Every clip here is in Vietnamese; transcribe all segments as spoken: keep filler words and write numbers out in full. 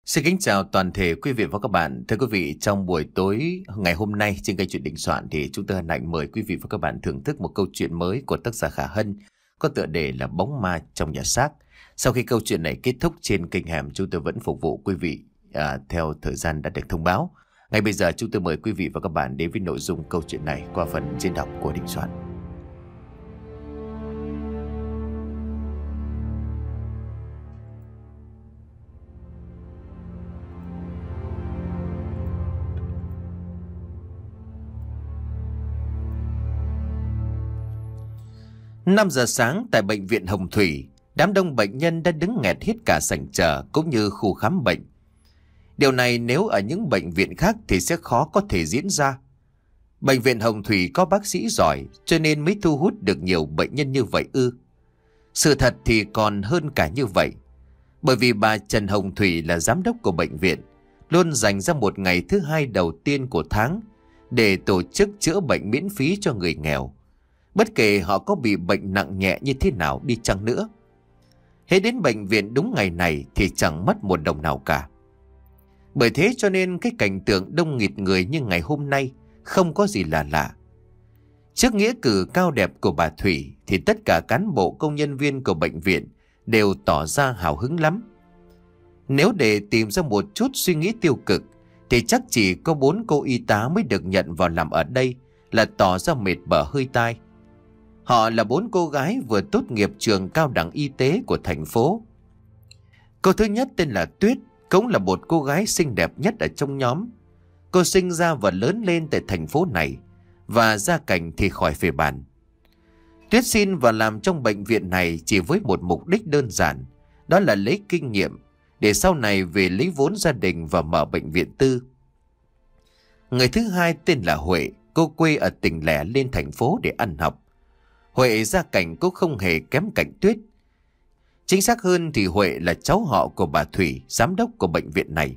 Xin kính chào toàn thể quý vị và các bạn. Thưa quý vị, trong buổi tối ngày hôm nay trên kênh Chuyện Đình Soạn thì chúng tôi hân hạnh mời quý vị và các bạn thưởng thức một câu chuyện mới của tác giả Khả Hân có tựa đề là Bóng Ma Trong Nhà Xác. Sau khi câu chuyện này kết thúc trên kênh Hẻm, chúng tôi vẫn phục vụ quý vị à, theo thời gian đã được thông báo. Ngay bây giờ chúng tôi mời quý vị và các bạn đến với nội dung câu chuyện này qua phần diễn đọc của Đình Soạn. năm giờ sáng tại bệnh viện Hồng Thủy, đám đông bệnh nhân đã đứng nghẹt hết cả sảnh chờ cũng như khu khám bệnh. Điều này nếu ở những bệnh viện khác thì sẽ khó có thể diễn ra. Bệnh viện Hồng Thủy có bác sĩ giỏi cho nên mới thu hút được nhiều bệnh nhân như vậy ư? Sự thật thì còn hơn cả như vậy. Bởi vì bà Trần Hồng Thủy là giám đốc của bệnh viện, luôn dành ra một ngày thứ hai đầu tiên của tháng để tổ chức chữa bệnh miễn phí cho người nghèo. Bất kể họ có bị bệnh nặng nhẹ như thế nào đi chăng nữa. Hễ đến bệnh viện đúng ngày này thì chẳng mất một đồng nào cả. Bởi thế cho nên cái cảnh tượng đông nghịt người như ngày hôm nay không có gì là lạ. Trước nghĩa cử cao đẹp của bà Thủy thì tất cả cán bộ công nhân viên của bệnh viện đều tỏ ra hào hứng lắm. Nếu để tìm ra một chút suy nghĩ tiêu cực thì chắc chỉ có bốn cô y tá mới được nhận vào làm ở đây là tỏ ra mệt bở hơi tai. Họ là bốn cô gái vừa tốt nghiệp trường cao đẳng y tế của thành phố. Cô thứ nhất tên là Tuyết, cũng là một cô gái xinh đẹp nhất ở trong nhóm. Cô sinh ra và lớn lên tại thành phố này, và gia cảnh thì khỏi phải bàn. Tuyết xin vào làm trong bệnh viện này chỉ với một mục đích đơn giản, đó là lấy kinh nghiệm, để sau này về lấy vốn gia đình và mở bệnh viện tư. Người thứ hai tên là Huệ, cô quê ở tỉnh lẻ lên thành phố để ăn học. Huệ gia cảnh cũng không hề kém cạnh Tuyết. Chính xác hơn thì Huệ là cháu họ của bà Thủy, giám đốc của bệnh viện này.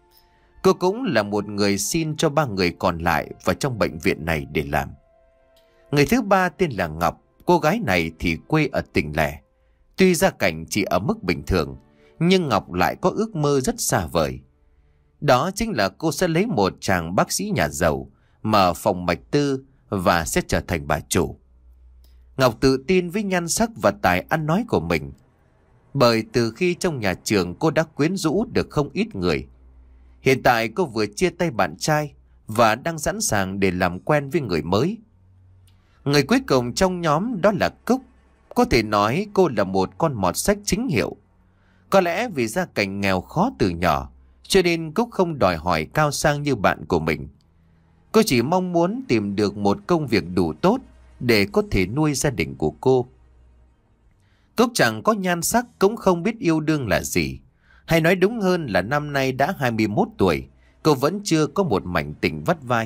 Cô cũng là một người xin cho ba người còn lại vào trong bệnh viện này để làm. Người thứ ba tên là Ngọc, cô gái này thì quê ở tỉnh lẻ. Tuy gia cảnh chỉ ở mức bình thường, nhưng Ngọc lại có ước mơ rất xa vời. Đó chính là cô sẽ lấy một chàng bác sĩ nhà giàu, mở phòng mạch tư và sẽ trở thành bà chủ. Ngọc tự tin với nhan sắc và tài ăn nói của mình. Bởi từ khi trong nhà trường cô đã quyến rũ được không ít người. Hiện tại cô vừa chia tay bạn trai và đang sẵn sàng để làm quen với người mới. Người cuối cùng trong nhóm đó là Cúc. Có thể nói cô là một con mọt sách chính hiệu. Có lẽ vì gia cảnh nghèo khó từ nhỏ, cho nên Cúc không đòi hỏi cao sang như bạn của mình. Cô chỉ mong muốn tìm được một công việc đủ tốt để có thể nuôi gia đình của cô. Cúc chẳng có nhan sắc, cũng không biết yêu đương là gì. Hay nói đúng hơn là năm nay đã hai mươi mốt tuổi, cô vẫn chưa có một mảnh tình vắt vai.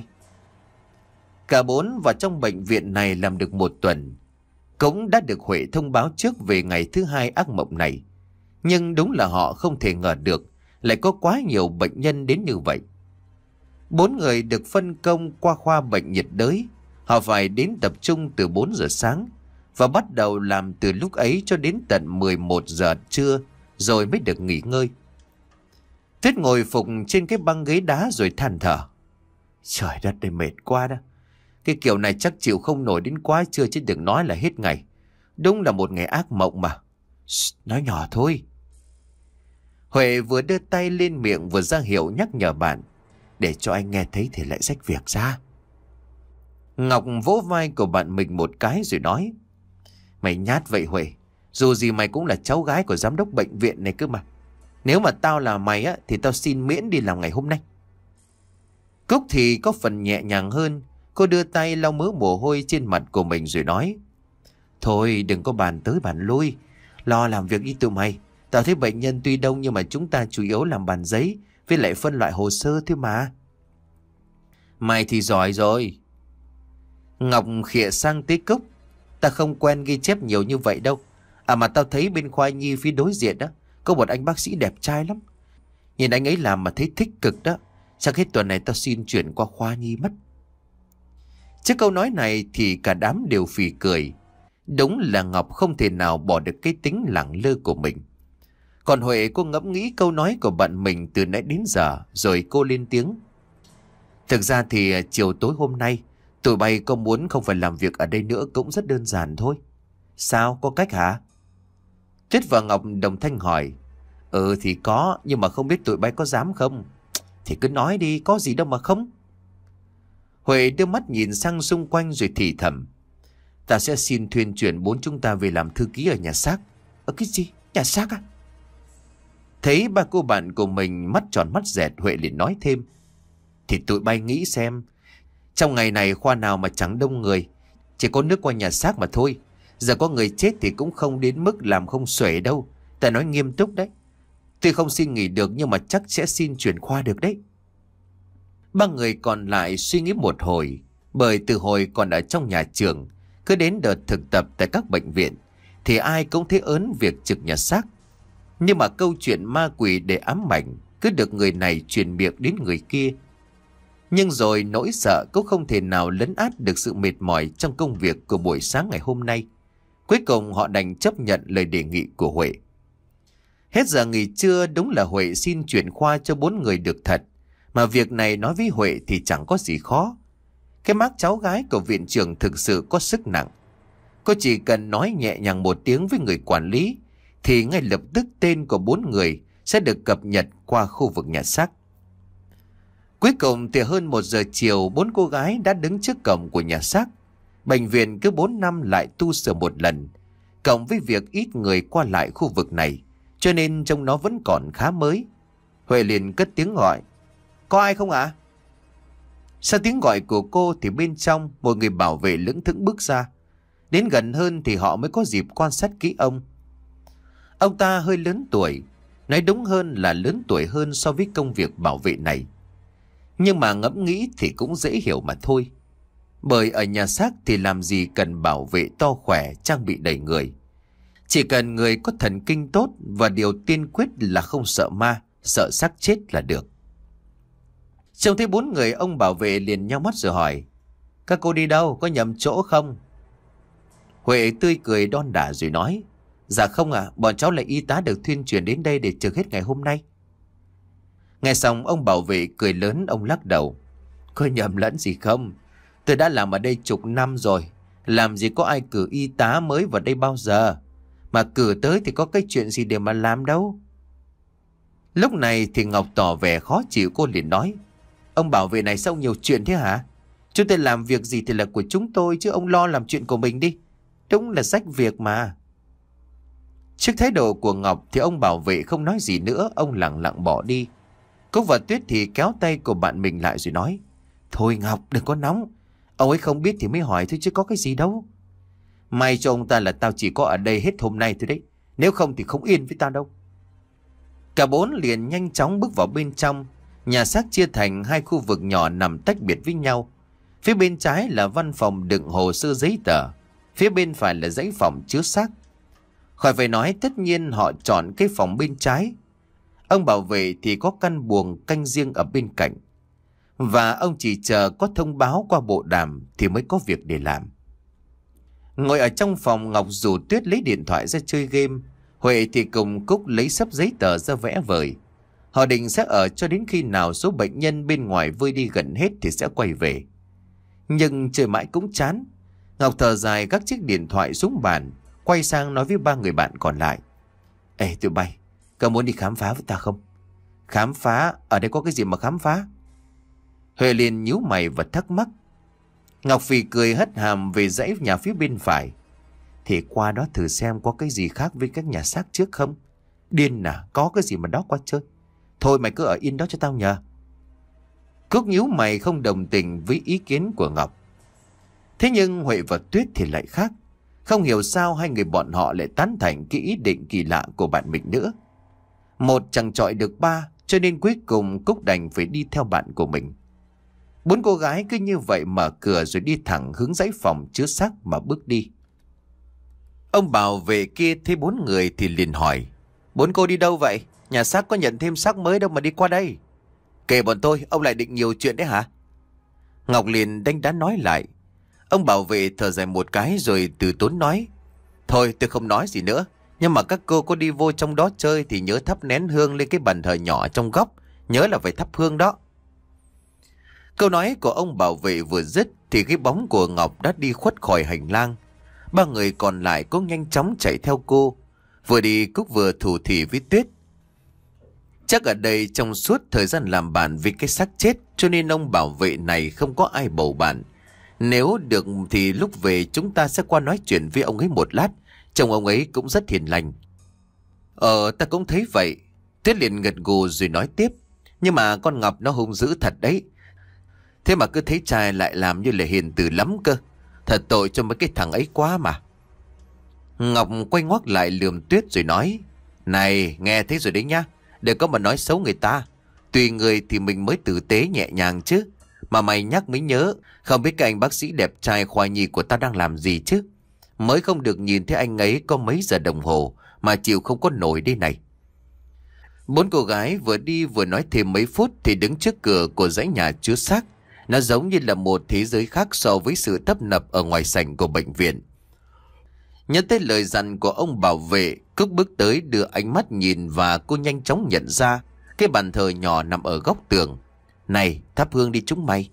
Cả bốn vào trong bệnh viện này làm được một tuần, cũng đã được Huệ thông báo trước về ngày thứ hai ác mộng này. Nhưng đúng là họ không thể ngờ được lại có quá nhiều bệnh nhân đến như vậy. Bốn người được phân công qua khoa bệnh nhiệt đới. Họ phải đến tập trung từ bốn giờ sáng và bắt đầu làm từ lúc ấy cho đến tận mười một giờ trưa rồi mới được nghỉ ngơi. Tuyết ngồi phục trên cái băng ghế đá rồi than thở. Trời đất ơi, mệt quá đó. Cái kiểu này chắc chịu không nổi đến quá trưa chứ đừng nói là hết ngày. Đúng là một ngày ác mộng mà. Shh, nói nhỏ thôi. Huệ vừa đưa tay lên miệng vừa ra hiệu nhắc nhở bạn. Để cho anh nghe thấy thì lại xách việc ra. Ngọc vỗ vai của bạn mình một cái rồi nói. Mày nhát vậy Huệ. Dù gì mày cũng là cháu gái của giám đốc bệnh viện này cơ mà. Nếu mà tao là mày á thì tao xin miễn đi làm ngày hôm nay. Cúc thì có phần nhẹ nhàng hơn. Cô đưa tay lau mớ mồ hôi trên mặt của mình rồi nói. Thôi đừng có bàn tới bàn lui. Lo làm việc đi tụi mày. Tao thấy bệnh nhân tuy đông nhưng mà chúng ta chủ yếu làm bàn giấy với lại phân loại hồ sơ thôi mà. Mày thì giỏi rồi. Ngọc khịa sang tới Cúc. Ta không quen ghi chép nhiều như vậy đâu. À mà tao thấy bên khoa nhi phía đối diện đó có một anh bác sĩ đẹp trai lắm. Nhìn anh ấy làm mà thấy thích cực đó. Chắc hết tuần này tao xin chuyển qua khoa nhi mất. Trước câu nói này thì cả đám đều phì cười. Đúng là Ngọc không thể nào bỏ được cái tính lẳng lơ của mình. Còn Huệ cô ngẫm nghĩ câu nói của bạn mình từ nãy đến giờ, rồi cô lên tiếng. Thực ra thì chiều tối hôm nay tụi bay có muốn không phải làm việc ở đây nữa cũng rất đơn giản thôi. Sao, có cách hả? Tuyết và Ngọc đồng thanh hỏi. Ừ thì có, nhưng mà không biết tụi bay có dám không? Thì cứ nói đi, có gì đâu mà không. Huệ đưa mắt nhìn sang xung quanh rồi thì thầm. Ta sẽ xin thuyên chuyển bốn chúng ta về làm thư ký ở nhà xác. Ở cái gì? Nhà xác à? Thấy ba cô bạn của mình mắt tròn mắt dẹt, Huệ liền nói thêm. Thì tụi bay nghĩ xem, trong ngày này khoa nào mà chẳng đông người, chỉ có nước qua nhà xác mà thôi. Giờ có người chết thì cũng không đến mức làm không xuể đâu. Ta nói nghiêm túc đấy. Tuy không xin nghỉ được nhưng mà chắc sẽ xin chuyển khoa được đấy. Ba người còn lại suy nghĩ một hồi, bởi từ hồi còn ở trong nhà trường, cứ đến đợt thực tập tại các bệnh viện thì ai cũng thấy ớn việc trực nhà xác. Nhưng mà câu chuyện ma quỷ để ám ảnh cứ được người này truyền miệng đến người kia. Nhưng rồi nỗi sợ cũng không thể nào lấn át được sự mệt mỏi trong công việc của buổi sáng ngày hôm nay. Cuối cùng họ đành chấp nhận lời đề nghị của Huệ. Hết giờ nghỉ trưa, đúng là Huệ xin chuyển khoa cho bốn người được thật. Mà việc này nói với Huệ thì chẳng có gì khó. Cái mác cháu gái của viện trưởng thực sự có sức nặng. Cô chỉ cần nói nhẹ nhàng một tiếng với người quản lý thì ngay lập tức tên của bốn người sẽ được cập nhật qua khu vực nhà xác. Cuối cùng thì hơn một giờ chiều, bốn cô gái đã đứng trước cổng của nhà xác. Bệnh viện cứ bốn năm lại tu sửa một lần, cộng với việc ít người qua lại khu vực này, cho nên trông nó vẫn còn khá mới. Huệ liền cất tiếng gọi. Có ai không ạ? À? Sau tiếng gọi của cô thì bên trong một người bảo vệ lững thững bước ra. Đến gần hơn thì họ mới có dịp quan sát kỹ ông. Ông ta hơi lớn tuổi, nói đúng hơn là lớn tuổi hơn so với công việc bảo vệ này. Nhưng mà ngẫm nghĩ thì cũng dễ hiểu mà thôi. Bởi ở nhà xác thì làm gì cần bảo vệ to khỏe, trang bị đầy người. Chỉ cần người có thần kinh tốt và điều tiên quyết là không sợ ma, sợ xác chết là được. Trông thấy bốn người, ông bảo vệ liền nhao mắt rồi hỏi. Các cô đi đâu, có nhầm chỗ không? Huệ tươi cười đon đả rồi nói. Dạ không ạ, à, bọn cháu là y tá được thuyên chuyển đến đây để trực hết ngày hôm nay. Nghe xong ông bảo vệ cười lớn, ông lắc đầu. Có nhầm lẫn gì không? Tôi đã làm ở đây chục năm rồi. Làm gì có ai cử y tá mới vào đây bao giờ. Mà cử tới thì có cái chuyện gì để mà làm đâu. Lúc này thì Ngọc tỏ vẻ khó chịu, cô liền nói. Ông bảo vệ này sao nhiều chuyện thế hả? Chúng tôi làm việc gì thì là của chúng tôi, chứ ông lo làm chuyện của mình đi. Đúng là rách việc mà. Trước thái độ của Ngọc thì ông bảo vệ không nói gì nữa, ông lặng lặng bỏ đi. Cúc và Tuyết thì kéo tay của bạn mình lại rồi nói. Thôi Ngọc, đừng có nóng. Ông ấy không biết thì mới hỏi thôi chứ có cái gì đâu. May cho ông ta là tao chỉ có ở đây hết hôm nay thôi đấy. Nếu không thì không yên với tao đâu. Cả bốn liền nhanh chóng bước vào bên trong. Nhà xác chia thành hai khu vực nhỏ nằm tách biệt với nhau. Phía bên trái là văn phòng đựng hồ sơ giấy tờ. Phía bên phải là dãy phòng chứa xác. Khỏi phải nói, tất nhiên họ chọn cái phòng bên trái. Ông bảo vệ thì có căn buồng canh riêng ở bên cạnh. Và ông chỉ chờ có thông báo qua bộ đàm thì mới có việc để làm. Ngồi ở trong phòng, Ngọc rủ Tuyết lấy điện thoại ra chơi game. Huệ thì cùng Cúc lấy sấp giấy tờ ra vẽ vời. Họ định sẽ ở cho đến khi nào số bệnh nhân bên ngoài vơi đi gần hết thì sẽ quay về. Nhưng chơi mãi cũng chán. Ngọc thở dài gác chiếc điện thoại xuống bàn, quay sang nói với ba người bạn còn lại. Ê tụi bay, có muốn đi khám phá với ta không? Khám phá? Ở đây có cái gì mà khám phá? Huệ liền nhíu mày và thắc mắc. Ngọc Phì cười hất hàm về dãy nhà phía bên phải. Thì qua đó thử xem có cái gì khác với các nhà xác trước không? Điên à, có cái gì mà đó qua chơi. Thôi mày cứ ở yên đó cho tao nhờ. Cúc nhíu mày không đồng tình với ý kiến của Ngọc. Thế nhưng Huệ và Tuyết thì lại khác. Không hiểu sao hai người bọn họ lại tán thành cái ý định kỳ lạ của bạn mình nữa. Một chẳng chọi được ba, cho nên cuối cùng Cúc đành phải đi theo bạn của mình. Bốn cô gái cứ như vậy mở cửa rồi đi thẳng hướng dãy phòng chứa xác mà bước đi. Ông bảo vệ kia thấy bốn người thì liền hỏi. Bốn cô đi đâu vậy? Nhà xác có nhận thêm xác mới đâu mà đi qua đây. Kể bọn tôi, ông lại định nhiều chuyện đấy hả? Ngọc liền đánh đá nói lại. Ông bảo vệ thở dài một cái rồi từ tốn nói. Thôi tôi không nói gì nữa. Nhưng mà các cô có đi vô trong đó chơi thì nhớ thắp nén hương lên cái bàn thờ nhỏ trong góc. Nhớ là phải thắp hương đó. Câu nói của ông bảo vệ vừa dứt thì cái bóng của Ngọc đã đi khuất khỏi hành lang. Ba người còn lại cũng nhanh chóng chạy theo cô. Vừa đi Cúc vừa thủ thỉ với Tuyết. Chắc ở đây trong suốt thời gian làm bạn với cái xác chết, cho nên ông bảo vệ này không có ai bầu bạn. Nếu được thì lúc về chúng ta sẽ qua nói chuyện với ông ấy một lát. Chồng ông ấy cũng rất hiền lành. Ờ, ta cũng thấy vậy. Tuyết liền gật gù rồi nói tiếp. Nhưng mà con Ngọc nó hung dữ thật đấy. Thế mà cứ thấy trai lại làm như là hiền từ lắm cơ. Thật tội cho mấy cái thằng ấy quá mà. Ngọc quay ngoắt lại lườm Tuyết rồi nói. Này, nghe thấy rồi đấy nhá. Đừng có mà nói xấu người ta. Tùy người thì mình mới tử tế nhẹ nhàng chứ. Mà mày nhắc mới nhớ. Không biết cái anh bác sĩ đẹp trai khoa nhi của ta đang làm gì chứ. Mới không được nhìn thấy anh ấy có mấy giờ đồng hồ mà chịu không có nổi đây này. Bốn cô gái vừa đi vừa nói thêm mấy phút thì đứng trước cửa của dãy nhà chứa xác. Nó giống như là một thế giới khác so với sự tấp nập ở ngoài sảnh của bệnh viện. Nhớ tới lời dặn của ông bảo vệ, Cúc bước tới đưa ánh mắt nhìn và cô nhanh chóng nhận ra cái bàn thờ nhỏ nằm ở góc tường. Này, thắp hương đi chúng mày.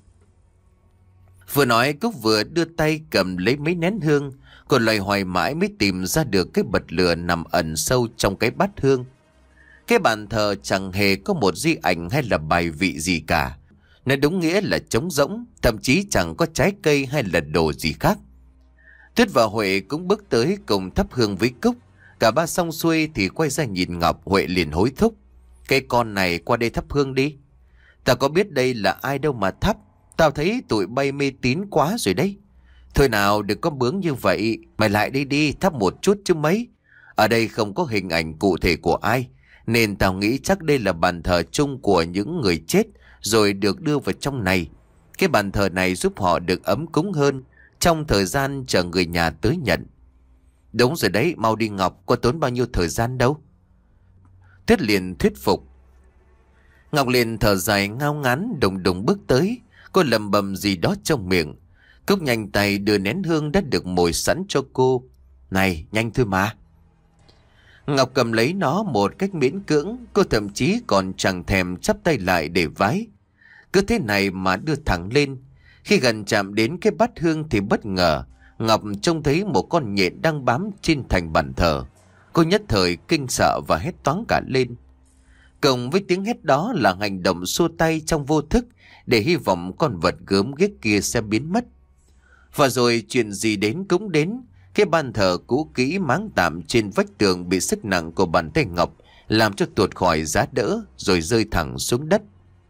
Vừa nói Cúc vừa đưa tay cầm lấy mấy nén hương. Cô loay hoay mãi mới tìm ra được cái bật lửa nằm ẩn sâu trong cái bát hương. Cái bàn thờ chẳng hề có một di ảnh hay là bài vị gì cả. Nó đúng nghĩa là trống rỗng, thậm chí chẳng có trái cây hay là đồ gì khác. Tuyết và Huệ cũng bước tới cùng thắp hương với Cúc. Cả ba xong xuôi thì quay ra nhìn Ngọc. Huệ liền hối thúc. Cái con này qua đây thắp hương đi. Tao có biết đây là ai đâu mà thắp. Tao thấy tụi bay mê tín quá rồi đấy. Thôi nào đừng có bướng như vậy. Mày lại đây đi thắp một chút chứ mấy. Ở đây không có hình ảnh cụ thể của ai. Nên tao nghĩ chắc đây là bàn thờ chung của những người chết rồi được đưa vào trong này. Cái bàn thờ này giúp họ được ấm cúng hơn trong thời gian chờ người nhà tới nhận. Đúng rồi đấy, mau đi Ngọc, có tốn bao nhiêu thời gian đâu. Tuyết liền thuyết phục. Ngọc liền thở dài ngao ngán đùng đùng bước tới. Cô lầm bầm gì đó trong miệng. Cúc nhanh tay đưa nén hương đã được mồi sẵn cho cô. Này, nhanh thôi mà. Ngọc cầm lấy nó một cách miễn cưỡng. Cô thậm chí còn chẳng thèm chắp tay lại để vái. Cứ thế này mà đưa thẳng lên. Khi gần chạm đến cái bát hương thì bất ngờ Ngọc trông thấy một con nhện đang bám trên thành bàn thờ. Cô nhất thời kinh sợ và hét toáng cả lên. Cộng với tiếng hét đó là hành động xua tay trong vô thức để hy vọng con vật gớm ghiếc kia sẽ biến mất. Và rồi chuyện gì đến cũng đến. Cái bàn thờ cũ kỹ máng tạm trên vách tường bị sức nặng của bàn tay Ngọc làm cho tuột khỏi giá đỡ rồi rơi thẳng xuống đất.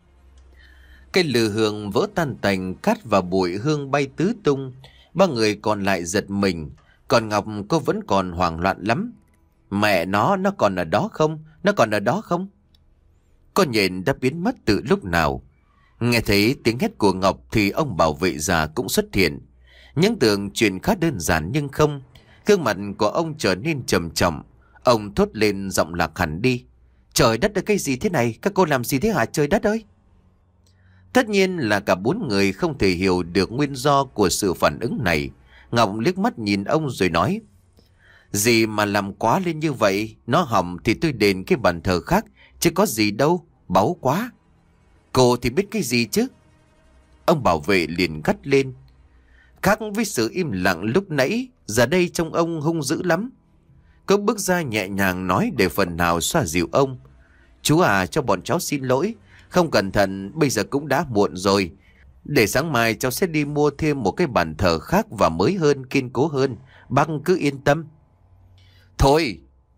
Cây lư hương vỡ tan tành, cát và bụi hương bay tứ tung. Ba người còn lại giật mình. Còn Ngọc cô vẫn còn hoảng loạn lắm. Mẹ nó, nó còn ở đó không? Nó còn ở đó không? Con nhện đã biến mất từ lúc nào? Nghe thấy tiếng hét của Ngọc thì ông bảo vệ già cũng xuất hiện. Những tưởng chuyện khá đơn giản nhưng không. Gương mặt của ông trở nên trầm trọng. Ông thốt lên giọng lạc hẳn đi. Trời đất ơi, cái gì thế này? Các cô làm gì thế hả trời đất ơi? Tất nhiên là cả bốn người không thể hiểu được nguyên do của sự phản ứng này. Ngọc liếc mắt nhìn ông rồi nói. Gì mà làm quá lên như vậy? Nó hỏng thì tôi đền cái bàn thờ khác. Chứ có gì đâu, báu quá. Cô thì biết cái gì chứ? Ông bảo vệ liền gắt lên. Khác với sự im lặng lúc nãy, giờ đây trông ông hung dữ lắm. Cô bước ra nhẹ nhàng nói để phần nào xoa dịu ông. Chú à, cho bọn cháu xin lỗi. Không cẩn thận, bây giờ cũng đã muộn rồi. Để sáng mai cháu sẽ đi mua thêm một cái bàn thờ khác và mới hơn, kiên cố hơn. Bác cứ yên tâm. Thôi!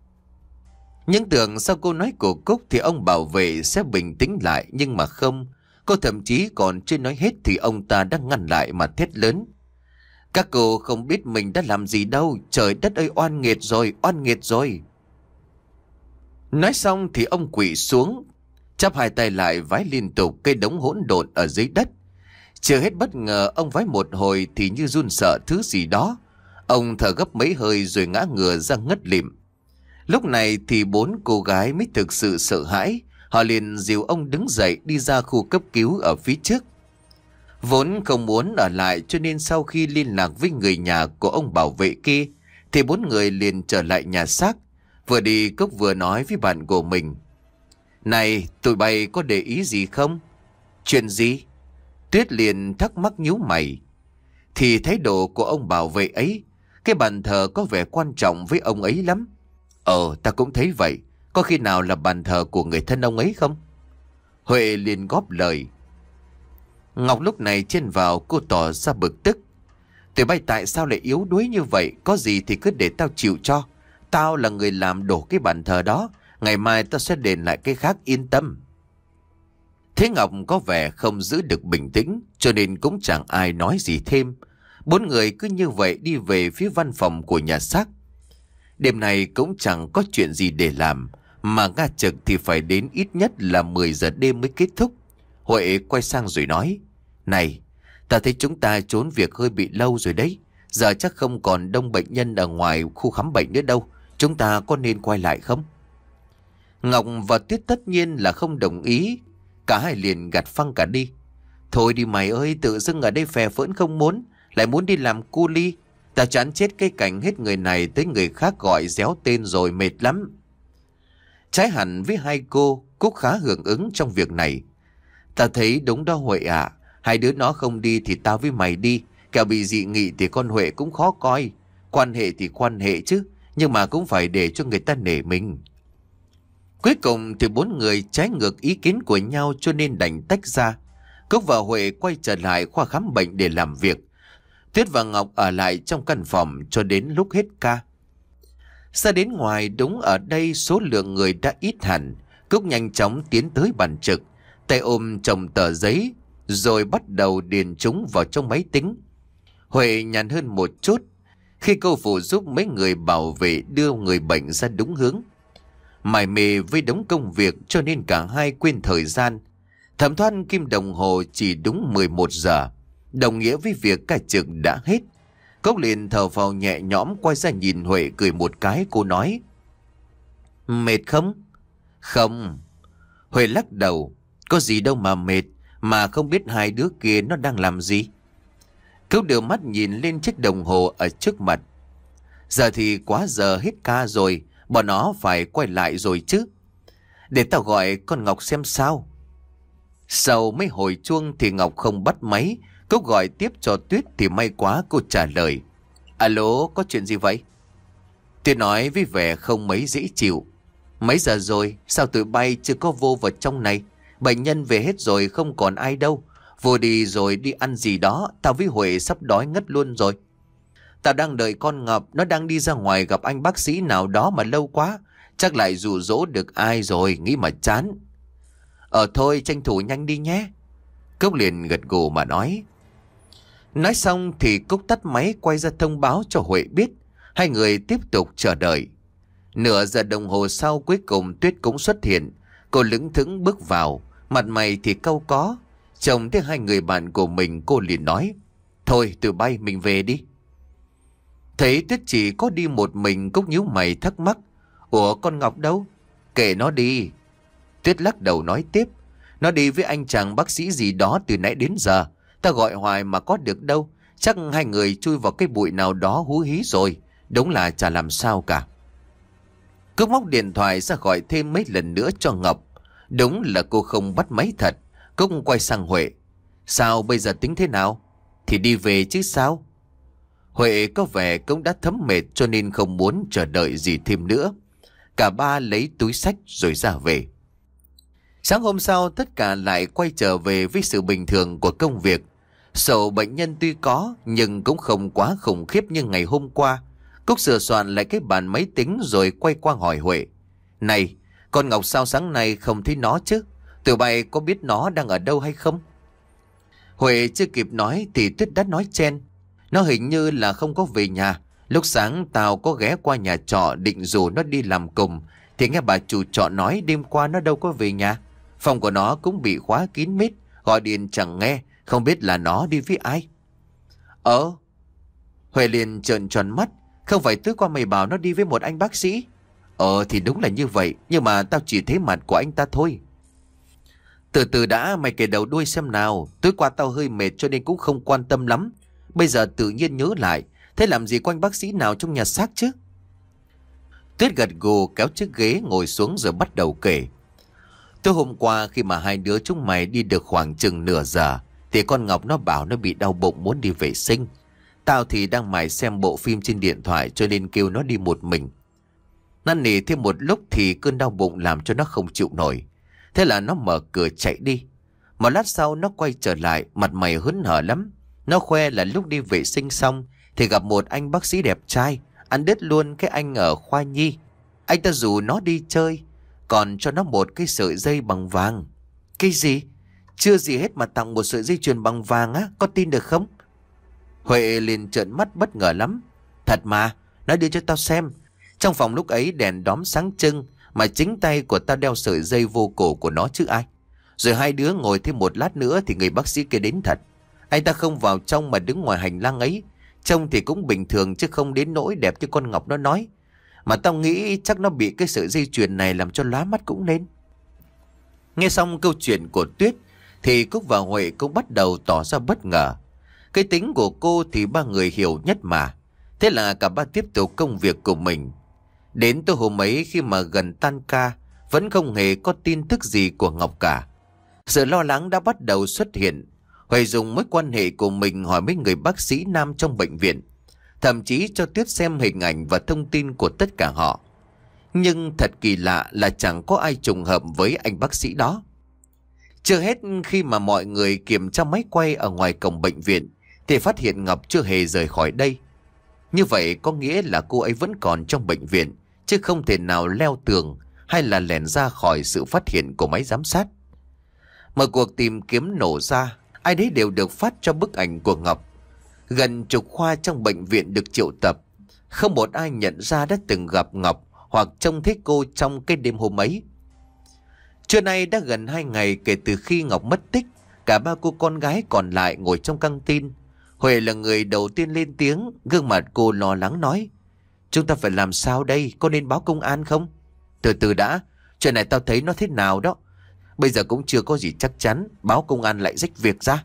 Nhưng tưởng sau câu nói của Cúc thì ông bảo vệ sẽ bình tĩnh lại, nhưng mà không. Cô thậm chí còn chưa nói hết thì ông ta đã ngăn lại mà thét lớn. Các cô không biết mình đã làm gì đâu. Trời đất ơi, oan nghiệt rồi, oan nghiệt rồi. Nói xong thì ông quỵ xuống, chắp hai tay lại vái liên tục cây đống hỗn độn ở dưới đất. Chưa hết bất ngờ, ông vái một hồi thì như run sợ thứ gì đó. Ông thở gấp mấy hơi rồi ngã ngửa ra ngất lịm. Lúc này thì bốn cô gái mới thực sự sợ hãi. Họ liền dìu ông đứng dậy đi ra khu cấp cứu ở phía trước. Vốn không muốn ở lại cho nên sau khi liên lạc với người nhà của ông bảo vệ kia thì bốn người liền trở lại nhà xác. Vừa đi Cúc vừa nói với bạn của mình. Này, tụi bay có để ý gì không? Chuyện gì? Tuyết liền thắc mắc nhíu mày. Thì thái độ của ông bảo vệ ấy, cái bàn thờ có vẻ quan trọng với ông ấy lắm. Ờ, ta cũng thấy vậy. Có khi nào là bàn thờ của người thân ông ấy không? Huệ liền góp lời. Ngọc lúc này chen vào, cô tỏ ra bực tức. Tụi bay tại sao lại yếu đuối như vậy? Có gì thì cứ để tao chịu cho. Tao là người làm đổ cái bàn thờ đó. Ngày mai tao sẽ đền lại cái khác, yên tâm. Thế Ngọc có vẻ không giữ được bình tĩnh, cho nên cũng chẳng ai nói gì thêm. Bốn người cứ như vậy đi về phía văn phòng của nhà xác. Đêm này cũng chẳng có chuyện gì để làm, mà nga trực thì phải đến ít nhất là mười giờ đêm mới kết thúc. Huệ quay sang rồi nói. Này, ta thấy chúng ta trốn việc hơi bị lâu rồi đấy. Giờ chắc không còn đông bệnh nhân ở ngoài khu khám bệnh nữa đâu. Chúng ta có nên quay lại không? Ngọc và Tuyết tất nhiên là không đồng ý. Cả hai liền gạt phăng cả đi. Thôi đi mày ơi, tự dưng ở đây phè phỡn không muốn, lại muốn đi làm cu li. Ta chán chết cái cảnh hết người này tới người khác gọi réo tên rồi, mệt lắm. Trái hẳn với hai cô, Cúc khá hưởng ứng trong việc này. Ta thấy đúng đó Huệ ạ. Hai đứa nó không đi thì tao với mày đi. Kẻo bị dị nghị thì con Huệ cũng khó coi. Quan hệ thì quan hệ chứ, nhưng mà cũng phải để cho người ta nể mình. Cuối cùng thì bốn người trái ngược ý kiến của nhau cho nên đành tách ra. Cúc và Huệ quay trở lại khoa khám bệnh để làm việc. Tuyết và Ngọc ở lại trong căn phòng cho đến lúc hết ca. Ra đến ngoài, đúng ở đây số lượng người đã ít hẳn. Cúc nhanh chóng tiến tới bàn trực, tay ôm chồng tờ giấy, rồi bắt đầu điền chúng vào trong máy tính. Huệ nhàn hơn một chút khi cô phụ giúp mấy người bảo vệ đưa người bệnh ra đúng hướng. Mải mê với đống công việc cho nên cả hai quên thời gian. Thẩm thoát kim đồng hồ chỉ đúng mười một giờ, đồng nghĩa với việc ca trực đã hết. Cốc liền thở phào nhẹ nhõm, quay ra nhìn Huệ cười một cái. Cô nói. Mệt không? Không. Huệ lắc đầu. Có gì đâu mà mệt, mà không biết hai đứa kia nó đang làm gì. Cốc đưa mắt nhìn lên chiếc đồng hồ ở trước mặt. Giờ thì quá giờ hết ca rồi, bọn nó phải quay lại rồi chứ. Để tao gọi con Ngọc xem sao. Sau mấy hồi chuông thì Ngọc không bắt máy. Cốc gọi tiếp cho Tuyết thì may quá cô trả lời. Alo, có chuyện gì vậy? Tuyết nói với vẻ không mấy dễ chịu. Mấy giờ rồi, sao tụi bay chưa có vô vào trong này? Bệnh nhân về hết rồi, không còn ai đâu. Vô đi rồi đi ăn gì đó, tao với Huệ sắp đói ngất luôn rồi. Tao đang đợi con Ngọc, nó đang đi ra ngoài gặp anh bác sĩ nào đó mà lâu quá. Chắc lại dụ dỗ được ai rồi, nghĩ mà chán. Ờ thôi, tranh thủ nhanh đi nhé. Cốc liền gật gù mà nói. Nói xong thì Cúc tắt máy, quay ra thông báo cho Huệ biết. Hai người tiếp tục chờ đợi. Nửa giờ đồng hồ sau, cuối cùng Tuyết cũng xuất hiện. Cô lững thững bước vào, mặt mày thì cau có. Trông thấy hai người bạn của mình, cô liền nói. Thôi tụi bay mình về đi. Thấy Tuyết chỉ có đi một mình, Cúc nhíu mày thắc mắc. Ủa con Ngọc đâu? Kệ nó đi. Tuyết lắc đầu nói tiếp. Nó đi với anh chàng bác sĩ gì đó từ nãy đến giờ. Ta gọi hoài mà có được đâu. Chắc hai người chui vào cái bụi nào đó hú hí rồi. Đúng là chả làm sao cả. Cúc móc điện thoại ra gọi thêm mấy lần nữa cho Ngọc. Đúng là cô không bắt máy thật. Cúc quay sang Huệ. Sao bây giờ tính thế nào? Thì đi về chứ sao? Huệ có vẻ cũng đã thấm mệt cho nên không muốn chờ đợi gì thêm nữa. Cả ba lấy túi xách rồi ra về. Sáng hôm sau tất cả lại quay trở về với sự bình thường của công việc. Sổ bệnh nhân tuy có nhưng cũng không quá khủng khiếp như ngày hôm qua. Cúc sửa soạn lại cái bàn máy tính rồi quay qua hỏi Huệ. Này, con Ngọc sao sáng nay không thấy nó chứ? Tụi bay có biết nó đang ở đâu hay không? Huệ chưa kịp nói thì Tuyết đã nói chen. Nó hình như là không có về nhà. Lúc sáng tao có ghé qua nhà trọ định rủ nó đi làm cùng, thì nghe bà chủ trọ nói đêm qua nó đâu có về nhà. Phòng của nó cũng bị khóa kín mít, gọi điện chẳng nghe, không biết là nó đi với ai. Ờ. Huệ liền trợn tròn mắt. Không phải tối qua mày bảo nó đi với một anh bác sĩ? Ờ thì đúng là như vậy, nhưng mà tao chỉ thấy mặt của anh ta thôi. Từ từ đã, mày kể đầu đuôi xem nào. Tối qua tao hơi mệt cho nên cũng không quan tâm lắm. Bây giờ tự nhiên nhớ lại, thế làm gì có anh bác sĩ nào trong nhà xác chứ? Tuyết gật gù kéo chiếc ghế ngồi xuống rồi bắt đầu kể. Tối hôm qua khi mà hai đứa chúng mày đi được khoảng chừng nửa giờ thì con Ngọc nó bảo nó bị đau bụng muốn đi vệ sinh. Tao thì đang mải xem bộ phim trên điện thoại cho nên kêu nó đi một mình. Năn nỉ thêm một lúc thì cơn đau bụng làm cho nó không chịu nổi. Thế là nó mở cửa chạy đi. Một lát sau nó quay trở lại, mặt mày hớn hở lắm. Nó khoe là lúc đi vệ sinh xong thì gặp một anh bác sĩ đẹp trai, ăn đứt luôn cái anh ở khoa nhi. Anh ta rủ nó đi chơi, còn cho nó một cái sợi dây bằng vàng. Cái gì? Chưa gì hết mà tặng một sợi dây chuyền bằng vàng á, có tin được không? Huệ liền trợn mắt bất ngờ lắm. Thật mà, nó đưa cho tao xem. Trong phòng lúc ấy đèn đóm sáng trưng, mà chính tay của tao đeo sợi dây vô cổ của nó chứ ai. Rồi hai đứa ngồi thêm một lát nữa thì người bác sĩ kia đến thật. Anh ta không vào trong mà đứng ngoài hành lang ấy. Trông thì cũng bình thường chứ không đến nỗi đẹp như con Ngọc nó nói. Mà tao nghĩ chắc nó bị cái sợi dây chuyền này làm cho lóa mắt cũng nên. Nghe xong câu chuyện của Tuyết thì Cúc và Huệ cũng bắt đầu tỏ ra bất ngờ. Cái tính của cô thì ba người hiểu nhất mà. Thế là cả ba tiếp tục công việc của mình. Đến tối hôm ấy khi mà gần tan ca, vẫn không hề có tin tức gì của Ngọc cả. Sự lo lắng đã bắt đầu xuất hiện. Huệ dùng mối quan hệ của mình hỏi mấy người bác sĩ nam trong bệnh viện, thậm chí cho Tuyết xem hình ảnh và thông tin của tất cả họ. Nhưng thật kỳ lạ là chẳng có ai trùng hợp với anh bác sĩ đó. Chưa hết, khi mà mọi người kiểm tra máy quay ở ngoài cổng bệnh viện thì phát hiện Ngọc chưa hề rời khỏi đây. Như vậy có nghĩa là cô ấy vẫn còn trong bệnh viện, chứ không thể nào leo tường hay là lẻn ra khỏi sự phát hiện của máy giám sát. Một cuộc tìm kiếm nổ ra, ai đấy đều được phát cho bức ảnh của Ngọc. Gần chục khoa trong bệnh viện được triệu tập. Không một ai nhận ra đã từng gặp Ngọc hoặc trông thấy cô trong cái đêm hôm ấy. Trưa nay đã gần hai ngày kể từ khi Ngọc mất tích. Cả ba cô con gái còn lại ngồi trong căng tin. Huệ là người đầu tiên lên tiếng, gương mặt cô lo lắng nói: Chúng ta phải làm sao đây, có nên báo công an không? Từ từ đã, chuyện này tao thấy nó thế nào đó. Bây giờ cũng chưa có gì chắc chắn, báo công an lại rách việc ra.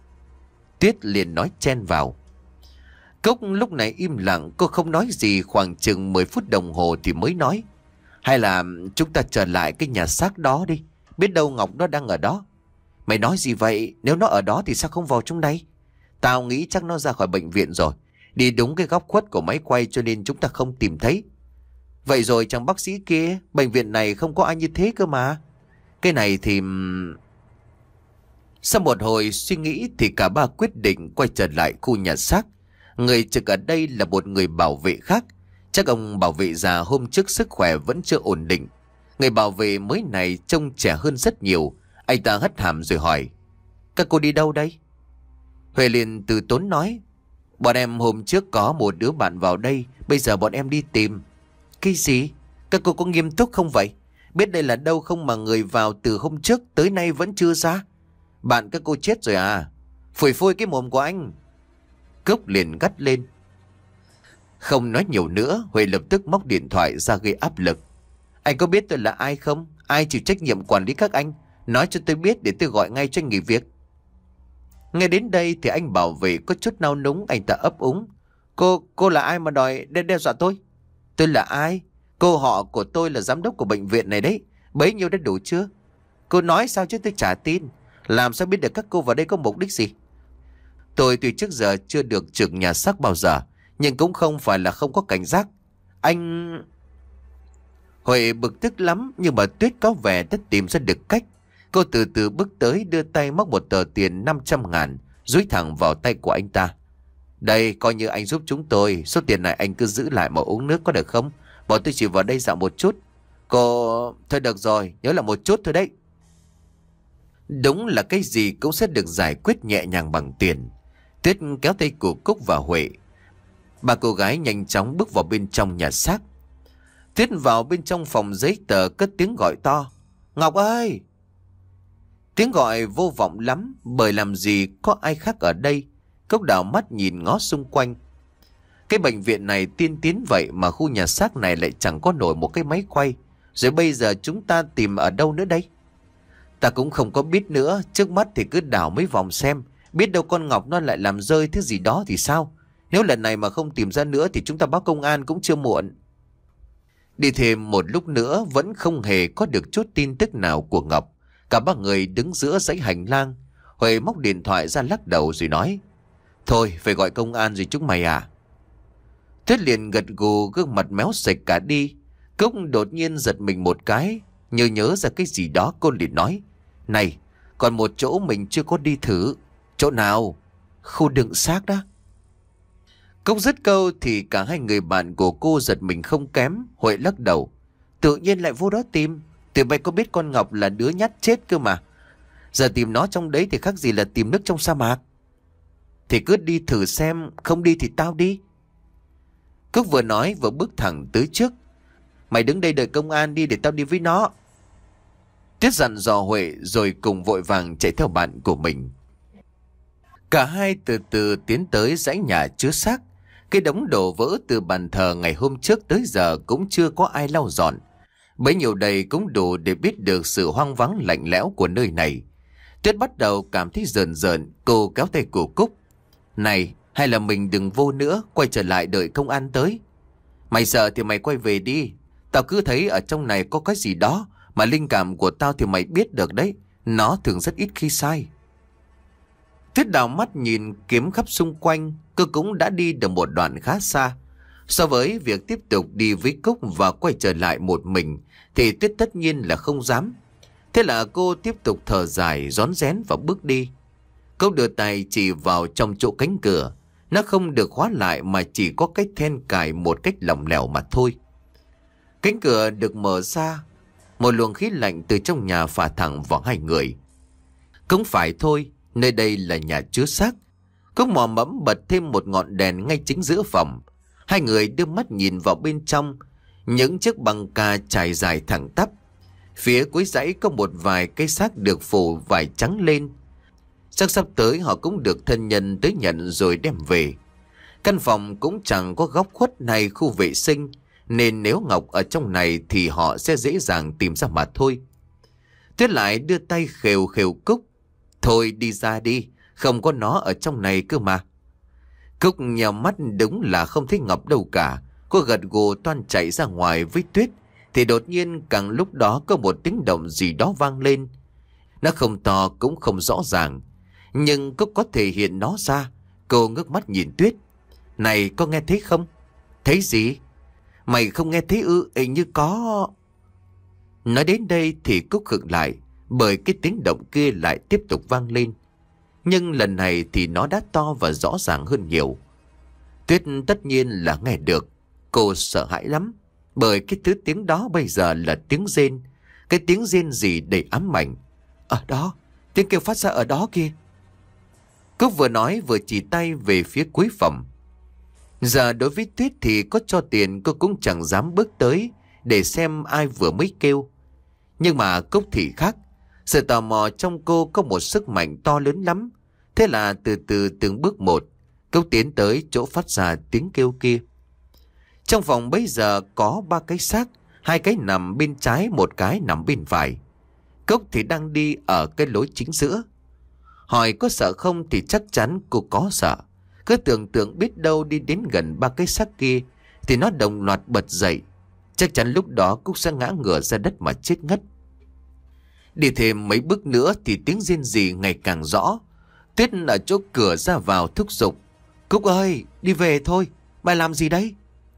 Tuyết liền nói chen vào. Cốc lúc này im lặng, cô không nói gì khoảng chừng mười phút đồng hồ thì mới nói: Hay là chúng ta trở lại cái nhà xác đó đi, biết đâu Ngọc nó đang ở đó. Mày nói gì vậy? Nếu nó ở đó thì sao không vào trong đây? Tao nghĩ chắc nó ra khỏi bệnh viện rồi, đi đúng cái góc khuất của máy quay cho nên chúng ta không tìm thấy. Vậy rồi chàng bác sĩ kia, bệnh viện này không có ai như thế cơ mà. Cái này thì... Sau một hồi suy nghĩ thì cả ba quyết định quay trở lại khu nhà xác. Người trực ở đây là một người bảo vệ khác. Chắc ông bảo vệ già hôm trước sức khỏe vẫn chưa ổn định. Người bảo vệ mới này trông trẻ hơn rất nhiều. Anh ta hất hàm rồi hỏi: Các cô đi đâu đây? Huệ liền từ tốn nói: Bọn em hôm trước có một đứa bạn vào đây, bây giờ bọn em đi tìm. Cái gì? Các cô có nghiêm túc không vậy? Biết đây là đâu không mà người vào từ hôm trước tới nay vẫn chưa ra? Bạn các cô chết rồi à? Phủi phôi cái mồm của anh. Cốc liền gắt lên. Không nói nhiều nữa, Huệ lập tức móc điện thoại ra gây áp lực. Anh có biết tôi là ai không? Ai chịu trách nhiệm quản lý các anh? Nói cho tôi biết để tôi gọi ngay cho anh nghỉ việc. Nghe đến đây thì anh bảo vệ có chút nao núng, anh ta ấp úng. Cô, cô là ai mà đòi đe, đe dọa tôi? Tôi là ai? Cô họ của tôi là giám đốc của bệnh viện này đấy. Bấy nhiêu đã đủ chưa? Cô nói sao chứ tôi chả tin. Làm sao biết được các cô vào đây có mục đích gì? Tôi từ trước giờ chưa được trực nhà xác bao giờ, nhưng cũng không phải là không có cảnh giác. Anh... Huệ bực tức lắm, nhưng mà Tuyết có vẻ đã tìm ra được cách. Cô từ từ bước tới, đưa tay móc một tờ tiền năm trăm ngàn dúi thẳng vào tay của anh ta. Đây, coi như anh giúp chúng tôi. Số tiền này anh cứ giữ lại mà uống nước có được không? Bọn tôi chỉ vào đây dạo một chút. Cô... Thôi được rồi, nhớ là một chút thôi đấy. Đúng là cái gì cũng sẽ được giải quyết nhẹ nhàng bằng tiền. Tuyết kéo tay của Cúc và Huệ. Ba cô gái nhanh chóng bước vào bên trong nhà xác. Tuyết vào bên trong phòng giấy tờ cất tiếng gọi to: Ngọc ơi! Tiếng gọi vô vọng lắm, bởi làm gì có ai khác ở đây. Cốc đảo mắt nhìn ngó xung quanh. Cái bệnh viện này tiên tiến vậy mà khu nhà xác này lại chẳng có nổi một cái máy quay. Rồi bây giờ chúng ta tìm ở đâu nữa đây? Ta cũng không có biết nữa. Trước mắt thì cứ đảo mấy vòng xem. Biết đâu con Ngọc nó lại làm rơi thứ gì đó thì sao? Nếu lần này mà không tìm ra nữa thì chúng ta báo công an cũng chưa muộn. Đi thêm một lúc nữa vẫn không hề có được chút tin tức nào của Ngọc. Cả ba người đứng giữa dãy hành lang. Huệ móc điện thoại ra lắc đầu rồi nói: Thôi phải gọi công an rồi chúng mày à. Tuyết liền gật gù, gương mặt méo sạch cả đi. Cúc đột nhiên giật mình một cái, như nhớ ra cái gì đó. Cô liền nói: Này, còn một chỗ mình chưa có đi thử. Chỗ nào? Khu đựng xác đó. Cúc dứt câu thì cả hai người bạn của cô giật mình không kém. Huệ lắc đầu: Tự nhiên lại vô đó tìm. Tụi bay có biết con Ngọc là đứa nhát chết cơ mà. Giờ tìm nó trong đấy thì khác gì là tìm nước trong sa mạc. Thì cứ đi thử xem, không đi thì tao đi. Cúc vừa nói vừa bước thẳng tới trước. Mày đứng đây đợi công an đi, để tao đi với nó. Tuyết dặn dò Huệ rồi cùng vội vàng chạy theo bạn của mình. Cả hai từ từ tiến tới dãy nhà chứa xác. Cái đống đổ vỡ từ bàn thờ ngày hôm trước tới giờ cũng chưa có ai lau dọn. Bấy nhiêu đầy cũng đủ để biết được sự hoang vắng lạnh lẽo của nơi này. Tuyết bắt đầu cảm thấy rờn rợn. Cô kéo tay của Cúc: Này, hay là mình đừng vô nữa, quay trở lại đợi công an tới. Mày sợ thì mày quay về đi. Tao cứ thấy ở trong này có cái gì đó, mà linh cảm của tao thì mày biết được đấy, nó thường rất ít khi sai. Tuyết đào mắt nhìn kiếm khắp xung quanh. Cô cũng đã đi được một đoạn khá xa. So với việc tiếp tục đi với Cúc và quay trở lại một mình thì Tuyết tất nhiên là không dám. Thế là cô tiếp tục thở dài, rón rén và bước đi. Cô đưa tay chỉ vào trong chỗ cánh cửa. Nó không được khóa lại mà chỉ có cái then cài một cách lỏng lẻo mà thôi. Cánh cửa được mở ra. Một luồng khí lạnh từ trong nhà phả thẳng vào hai người. Cũng phải thôi, nơi đây là nhà chứa xác. Cúc mò mẫm bật thêm một ngọn đèn ngay chính giữa phòng. Hai người đưa mắt nhìn vào bên trong. Những chiếc băng ca trải dài thẳng tắp. Phía cuối dãy có một vài cây xác được phủ vải trắng lên. Chắc sắp tới họ cũng được thân nhân tới nhận rồi đem về. Căn phòng cũng chẳng có góc khuất hay khu vệ sinh, nên nếu Ngọc ở trong này thì họ sẽ dễ dàng tìm ra mà thôi. Tuyết lại đưa tay khều khều Cúc: Thôi đi ra đi, không có nó ở trong này cơ mà. Cúc nhào mắt đúng là không thấy Ngọc đâu cả. Cô gật gù toan chạy ra ngoài với Tuyết. Thì đột nhiên càng lúc đó có một tiếng động gì đó vang lên. Nó không to cũng không rõ ràng, nhưng Cúc có thể hiện nó ra. Cô ngước mắt nhìn Tuyết: Này, có nghe thấy không? Thấy gì? Mày không nghe thấy ư? Hình như có. Nói đến đây thì Cúc khựng lại, bởi cái tiếng động kia lại tiếp tục vang lên. Nhưng lần này thì nó đã to và rõ ràng hơn nhiều. Tuyết tất nhiên là nghe được. Cô sợ hãi lắm, bởi cái thứ tiếng đó bây giờ là tiếng rên. Cái tiếng rên gì đầy ám ảnh. Ở đó, tiếng kêu phát ra ở đó kia. Cúc vừa nói vừa chỉ tay về phía cuối phòng. Giờ đối với Tuyết thì có cho tiền cô cũng chẳng dám bước tới để xem ai vừa mới kêu. Nhưng mà Cúc thì khác. Sự tò mò trong cô có một sức mạnh to lớn lắm. Thế là từ từ từng bước một, Cúc tiến tới chỗ phát ra tiếng kêu kia. Trong phòng bây giờ có ba cái xác. Hai cái nằm bên trái, một cái nằm bên phải. Cúc thì đang đi ở cái lối chính giữa. Hỏi có sợ không thì chắc chắn cô có sợ. Cứ tưởng tượng biết đâu đi đến gần ba cái xác kia thì nó đồng loạt bật dậy. Chắc chắn lúc đó Cúc sẽ ngã ngửa ra đất mà chết ngất. Đi thêm mấy bước nữa thì tiếng rên rỉ ngày càng rõ. Tuyết ở chỗ cửa ra vào thúc giục: Cúc ơi, đi về thôi, mày làm gì đấy?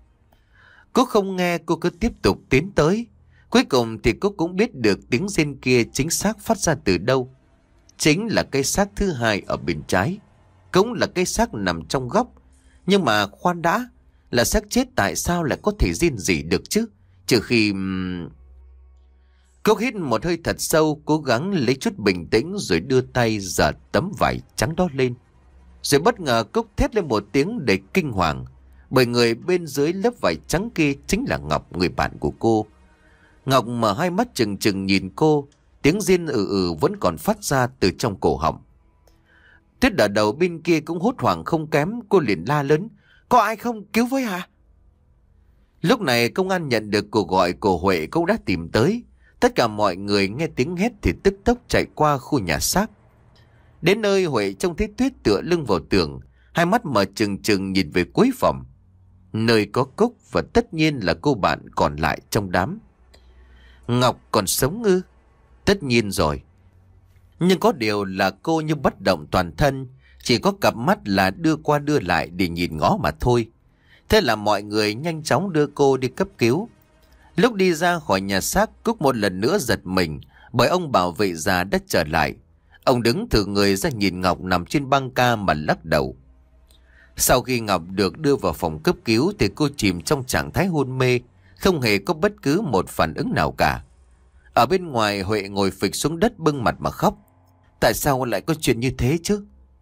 Cúc không nghe, cô cứ tiếp tục tiến tới. Cuối cùng thì Cúc cũng biết được tiếng rên kia chính xác phát ra từ đâu. Chính là cái xác thứ hai ở bên trái. Cũng là cái xác nằm trong góc. Nhưng mà khoan đã, là xác chết tại sao lại có thể rên rỉ được chứ? Trừ khi... Cúc hít một hơi thật sâu, cố gắng lấy chút bình tĩnh rồi đưa tay giở tấm vải trắng đó lên. Rồi bất ngờ Cúc thét lên một tiếng đầy kinh hoàng, bởi người bên dưới lớp vải trắng kia chính là Ngọc, người bạn của cô. Ngọc mở hai mắt trừng trừng nhìn cô, tiếng rên ừ ừ vẫn còn phát ra từ trong cổ họng. Tuyết ở đầu bên kia cũng hốt hoảng không kém, cô liền la lớn: Có ai không, cứu với hả? Lúc này công an nhận được cuộc gọi của Huệ cũng đã tìm tới. Tất cả mọi người nghe tiếng hét thì tức tốc chạy qua khu nhà xác. Đến nơi Huệ trông thấy Tuyết tựa lưng vào tường, hai mắt mở trừng trừng nhìn về cuối phòng. nơi có Cúc và tất nhiên là cô bạn còn lại trong đám. Ngọc còn sống ư? Tất nhiên rồi. Nhưng có điều là cô như bất động toàn thân, chỉ có cặp mắt là đưa qua đưa lại để nhìn ngó mà thôi. Thế là mọi người nhanh chóng đưa cô đi cấp cứu. Lúc đi ra khỏi nhà xác, Cúc một lần nữa giật mình bởi ông bảo vệ già đã trở lại. Ông đứng thử người ra nhìn Ngọc nằm trên băng ca mà lắc đầu. Sau khi Ngọc được đưa vào phòng cấp cứu thì cô chìm trong trạng thái hôn mê, không hề có bất cứ một phản ứng nào cả. Ở bên ngoài, Huệ ngồi phịch xuống đất bưng mặt mà khóc. Tại sao lại có chuyện như thế chứ?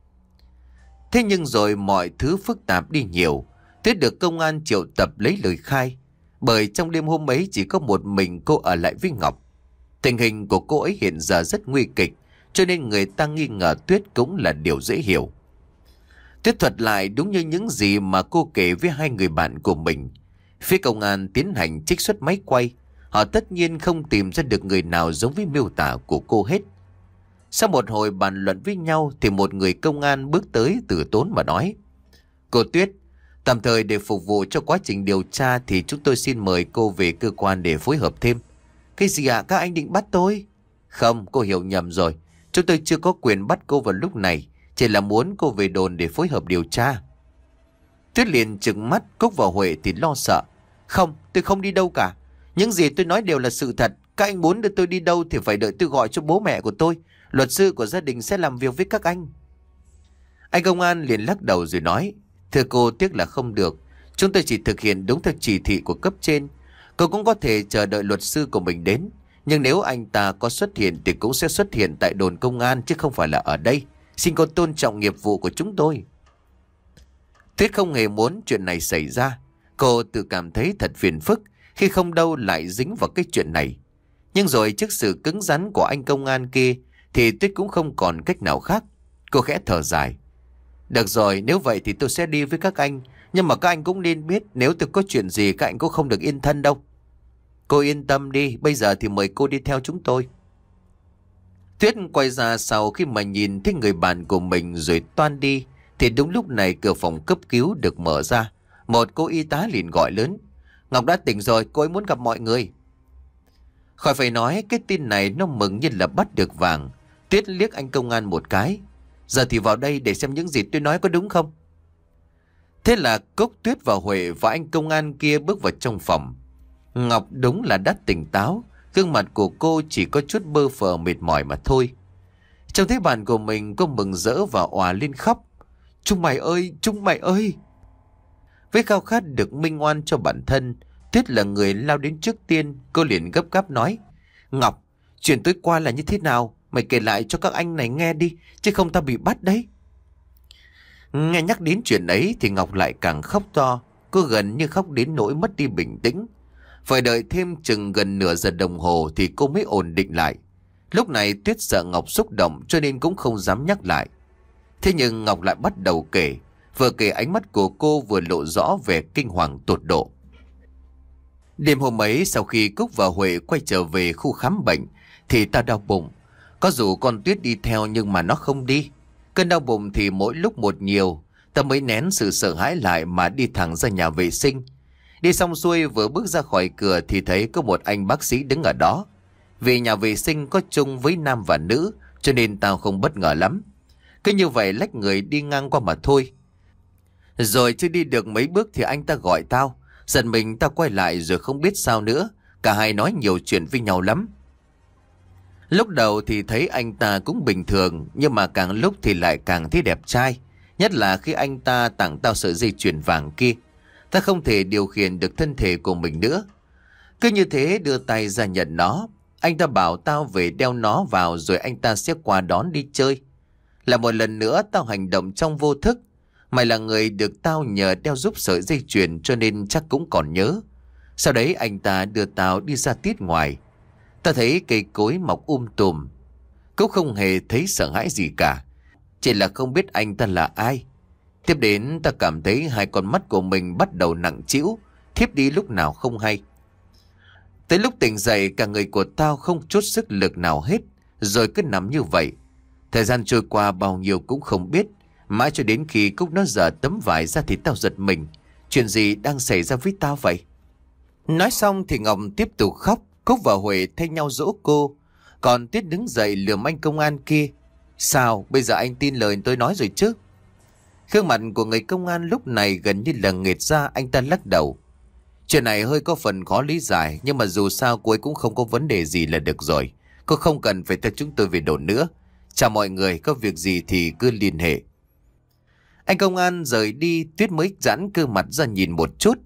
Thế nhưng rồi mọi thứ phức tạp đi nhiều. Tuyết được công an triệu tập lấy lời khai, bởi trong đêm hôm ấy chỉ có một mình cô ở lại với Ngọc. Tình hình của cô ấy hiện giờ rất nguy kịch, cho nên người ta nghi ngờ Tuyết cũng là điều dễ hiểu. Tuyết thuật lại đúng như những gì mà cô kể với hai người bạn của mình. Phía công an tiến hành trích xuất máy quay. Họ tất nhiên không tìm ra được người nào giống với miêu tả của cô hết. Sau một hồi bàn luận với nhau thì một người công an bước tới từ tốn mà nói: Cô Tuyết, tạm thời để phục vụ cho quá trình điều tra thì chúng tôi xin mời cô về cơ quan để phối hợp thêm. Cái gì ạ? À? Các anh định bắt tôi? Không, cô hiểu nhầm rồi. Chúng tôi chưa có quyền bắt cô vào lúc này, chỉ là muốn cô về đồn để phối hợp điều tra. Tuyết liền trừng mắt. Cúc và Huệ thì lo sợ. Không, tôi không đi đâu cả. Những gì tôi nói đều là sự thật. Các anh muốn đưa tôi đi đâu thì phải đợi tôi gọi cho bố mẹ của tôi. Luật sư của gia đình sẽ làm việc với các anh. Anh công an liền lắc đầu rồi nói: Thưa cô, tiếc là không được. Chúng tôi chỉ thực hiện đúng theo chỉ thị của cấp trên. Cô cũng có thể chờ đợi luật sư của mình đến. Nhưng nếu anh ta có xuất hiện thì cũng sẽ xuất hiện tại đồn công an chứ không phải là ở đây. Xin cô tôn trọng nghiệp vụ của chúng tôi. Tuyết không hề muốn chuyện này xảy ra. Cô tự cảm thấy thật phiền phức khi không đâu lại dính vào cái chuyện này. Nhưng rồi trước sự cứng rắn của anh công an kia thì Tuyết cũng không còn cách nào khác. Cô khẽ thở dài. Được rồi, nếu vậy thì tôi sẽ đi với các anh. Nhưng mà các anh cũng nên biết, nếu tôi có chuyện gì các anh cũng không được yên thân đâu. Cô yên tâm đi, bây giờ thì mời cô đi theo chúng tôi. Tuyết quay ra sau khi mà nhìn thấy người bạn của mình rồi toan đi, thì đúng lúc này cửa phòng cấp cứu được mở ra. Một cô y tá liền gọi lớn: Ngọc đã tỉnh rồi, cô ấy muốn gặp mọi người. Khỏi phải nói, cái tin này nó mừng như là bắt được vàng. Tuyết liếc anh công an một cái. Giờ thì vào đây để xem những gì tôi nói có đúng không. Thế là Cúc, Tuyết và Huệ và anh công an kia bước vào trong phòng. Ngọc đúng là đã tỉnh táo. Gương mặt của cô chỉ có chút bơ phờ mệt mỏi mà thôi. Trông thấy bạn của mình, cô mừng rỡ và òa lên khóc. Chúng mày ơi, chúng mày ơi. Với khao khát được minh oan cho bản thân, Tuyết là người lao đến trước tiên. Cô liền gấp gáp nói: Ngọc, chuyện tối qua là như thế nào? Mày kể lại cho các anh này nghe đi, chứ không tao bị bắt đấy. Nghe nhắc đến chuyện ấy thì Ngọc lại càng khóc to. Cô gần như khóc đến nỗi mất đi bình tĩnh. Phải đợi thêm chừng gần nửa giờ đồng hồ thì cô mới ổn định lại. Lúc này Tuyết sợ Ngọc xúc động cho nên cũng không dám nhắc lại. Thế nhưng Ngọc lại bắt đầu kể. Vừa kể ánh mắt của cô vừa lộ rõ vẻ kinh hoàng tột độ. Đêm hôm ấy, sau khi Cúc và Huệ quay trở về khu khám bệnh thì ta đau bụng. Có dù con Tuyết đi theo nhưng mà nó không đi. Cơn đau bụng thì mỗi lúc một nhiều. Ta mới nén sự sợ hãi lại mà đi thẳng ra nhà vệ sinh. Đi xong xuôi vừa bước ra khỏi cửa thì thấy có một anh bác sĩ đứng ở đó. Vì nhà vệ sinh có chung với nam và nữ cho nên tao không bất ngờ lắm. Cứ như vậy lách người đi ngang qua mà thôi. Rồi chưa đi được mấy bước thì anh ta gọi tao. Giật mình tao quay lại rồi không biết sao nữa. Cả hai nói nhiều chuyện với nhau lắm. Lúc đầu thì thấy anh ta cũng bình thường, nhưng mà càng lúc thì lại càng thấy đẹp trai. Nhất là khi anh ta tặng tao sợi dây chuyền vàng kia. Ta không thể điều khiển được thân thể của mình nữa. Cứ như thế đưa tay ra nhận nó. Anh ta bảo tao về đeo nó vào rồi anh ta sẽ qua đón đi chơi. Là một lần nữa tao hành động trong vô thức. Mày là người được tao nhờ đeo giúp sợi dây chuyền cho nên chắc cũng còn nhớ. Sau đấy anh ta đưa tao đi ra tiết ngoài. Ta thấy cây cối mọc um tùm. Cũng không hề thấy sợ hãi gì cả. Chỉ là không biết anh ta là ai. Tiếp đến ta cảm thấy hai con mắt của mình bắt đầu nặng trĩu, thiếp đi lúc nào không hay. Tới lúc tỉnh dậy cả người của tao không chút sức lực nào hết. Rồi cứ nằm như vậy. Thời gian trôi qua bao nhiêu cũng không biết. Mãi cho đến khi Cúc nó dở tấm vải ra thì tao giật mình. Chuyện gì đang xảy ra với tao vậy? Nói xong thì Ngọc tiếp tục khóc. Cúc và Huệ thay nhau dỗ cô. Còn Tuyết đứng dậy lườm anh công an kia. Sao bây giờ anh tin lời tôi nói rồi chứ? Gương mặt của người công an lúc này gần như là nghệt ra. Anh ta lắc đầu. Chuyện này hơi có phần khó lý giải, nhưng mà dù sao cô ấy cũng không có vấn đề gì là được rồi. Cô không cần phải theo chúng tôi về đồn nữa. Chào mọi người, có việc gì thì cứ liên hệ. Anh công an rời đi, Tuyết mới giãn cơ mặt ra nhìn một chút.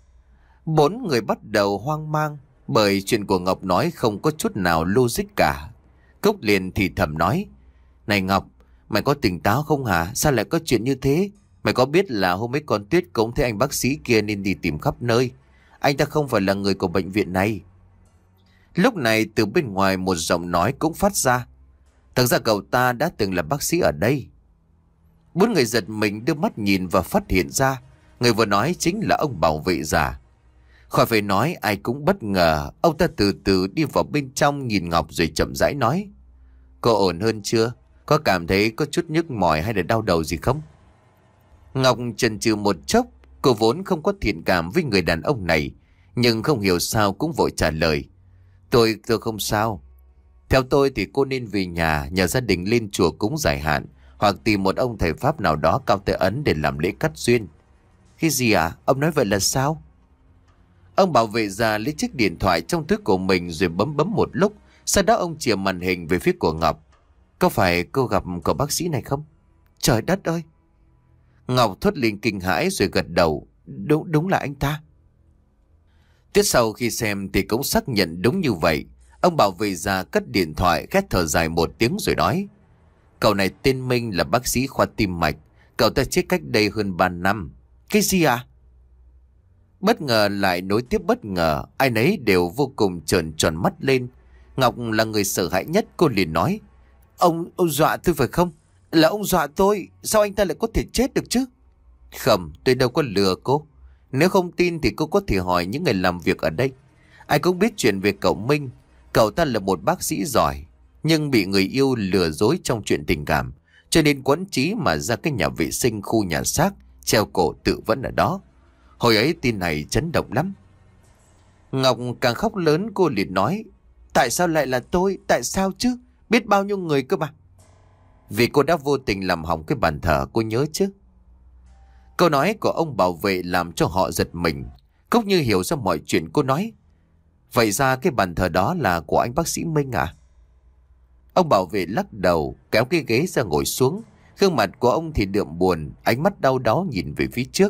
Bốn người bắt đầu hoang mang, bởi chuyện của Ngọc nói không có chút nào logic cả. Cúc liền thì thầm nói. Này Ngọc, mày có tỉnh táo không hả? Sao lại có chuyện như thế? Mày có biết là hôm ấy con Tuyết cũng thấy anh bác sĩ kia nên đi tìm khắp nơi. Anh ta không phải là người của bệnh viện này. Lúc này từ bên ngoài một giọng nói cũng phát ra. Thật ra cậu ta đã từng là bác sĩ ở đây. Bốn người giật mình đưa mắt nhìn và phát hiện ra người vừa nói chính là ông bảo vệ già. Khỏi phải nói, ai cũng bất ngờ. Ông ta từ từ đi vào bên trong nhìn Ngọc rồi chậm rãi nói. Cô ổn hơn chưa? Có cảm thấy có chút nhức mỏi hay là đau đầu gì không? Ngọc chần chừ một chốc. Cô vốn không có thiện cảm với người đàn ông này, nhưng không hiểu sao cũng vội trả lời. Tôi, tôi không sao. Theo tôi thì cô nên về nhà, nhờ gia đình lên chùa cúng giải hạn, hoặc tìm một ông thầy Pháp nào đó cao tay ấn để làm lễ cắt duyên. Cái gì à? Ông nói vậy là sao? Ông bảo vệ già lấy chiếc điện thoại trong túi của mình rồi bấm bấm một lúc. Sau đó ông chìa màn hình về phía của Ngọc. Có phải cô gặp cậu bác sĩ này không? Trời đất ơi! Ngọc thốt lên kinh hãi rồi gật đầu. Đúng, đúng là anh ta. Tiếp sau khi xem thì cũng xác nhận đúng như vậy. Ông bảo vệ già cất điện thoại, khét thở dài một tiếng rồi nói. Cậu này tên Minh, là bác sĩ khoa tim mạch. Cậu ta chết cách đây hơn ba năm. Cái gì à? Bất ngờ lại nối tiếp bất ngờ. Ai nấy đều vô cùng trợn tròn mắt lên. Ngọc là người sợ hãi nhất. Cô liền nói. Ông, ông dọa tôi phải không? Là ông dọa tôi. Sao anh ta lại có thể chết được chứ? Không, tôi đâu có lừa cô. Nếu không tin thì cô có thể hỏi những người làm việc ở đây. Ai cũng biết chuyện về cậu Minh. Cậu ta là một bác sĩ giỏi, nhưng bị người yêu lừa dối trong chuyện tình cảm, cho nên quẫn trí mà ra cái nhà vệ sinh khu nhà xác, treo cổ tự vẫn ở đó. Hồi ấy tin này chấn động lắm. Ngọc càng khóc lớn. Cô liền nói. Tại sao lại là tôi? Tại sao chứ? Biết bao nhiêu người cơ mà. Vì cô đã vô tình làm hỏng cái bàn thờ, cô nhớ chứ? Câu nói của ông bảo vệ làm cho họ giật mình. Cúc như hiểu ra mọi chuyện. Cô nói. Vậy ra cái bàn thờ đó là của anh bác sĩ Minh à? Ông bảo vệ lắc đầu, kéo cái ghế ra ngồi xuống. Gương mặt của ông thì đượm buồn, ánh mắt đau đáu nhìn về phía trước.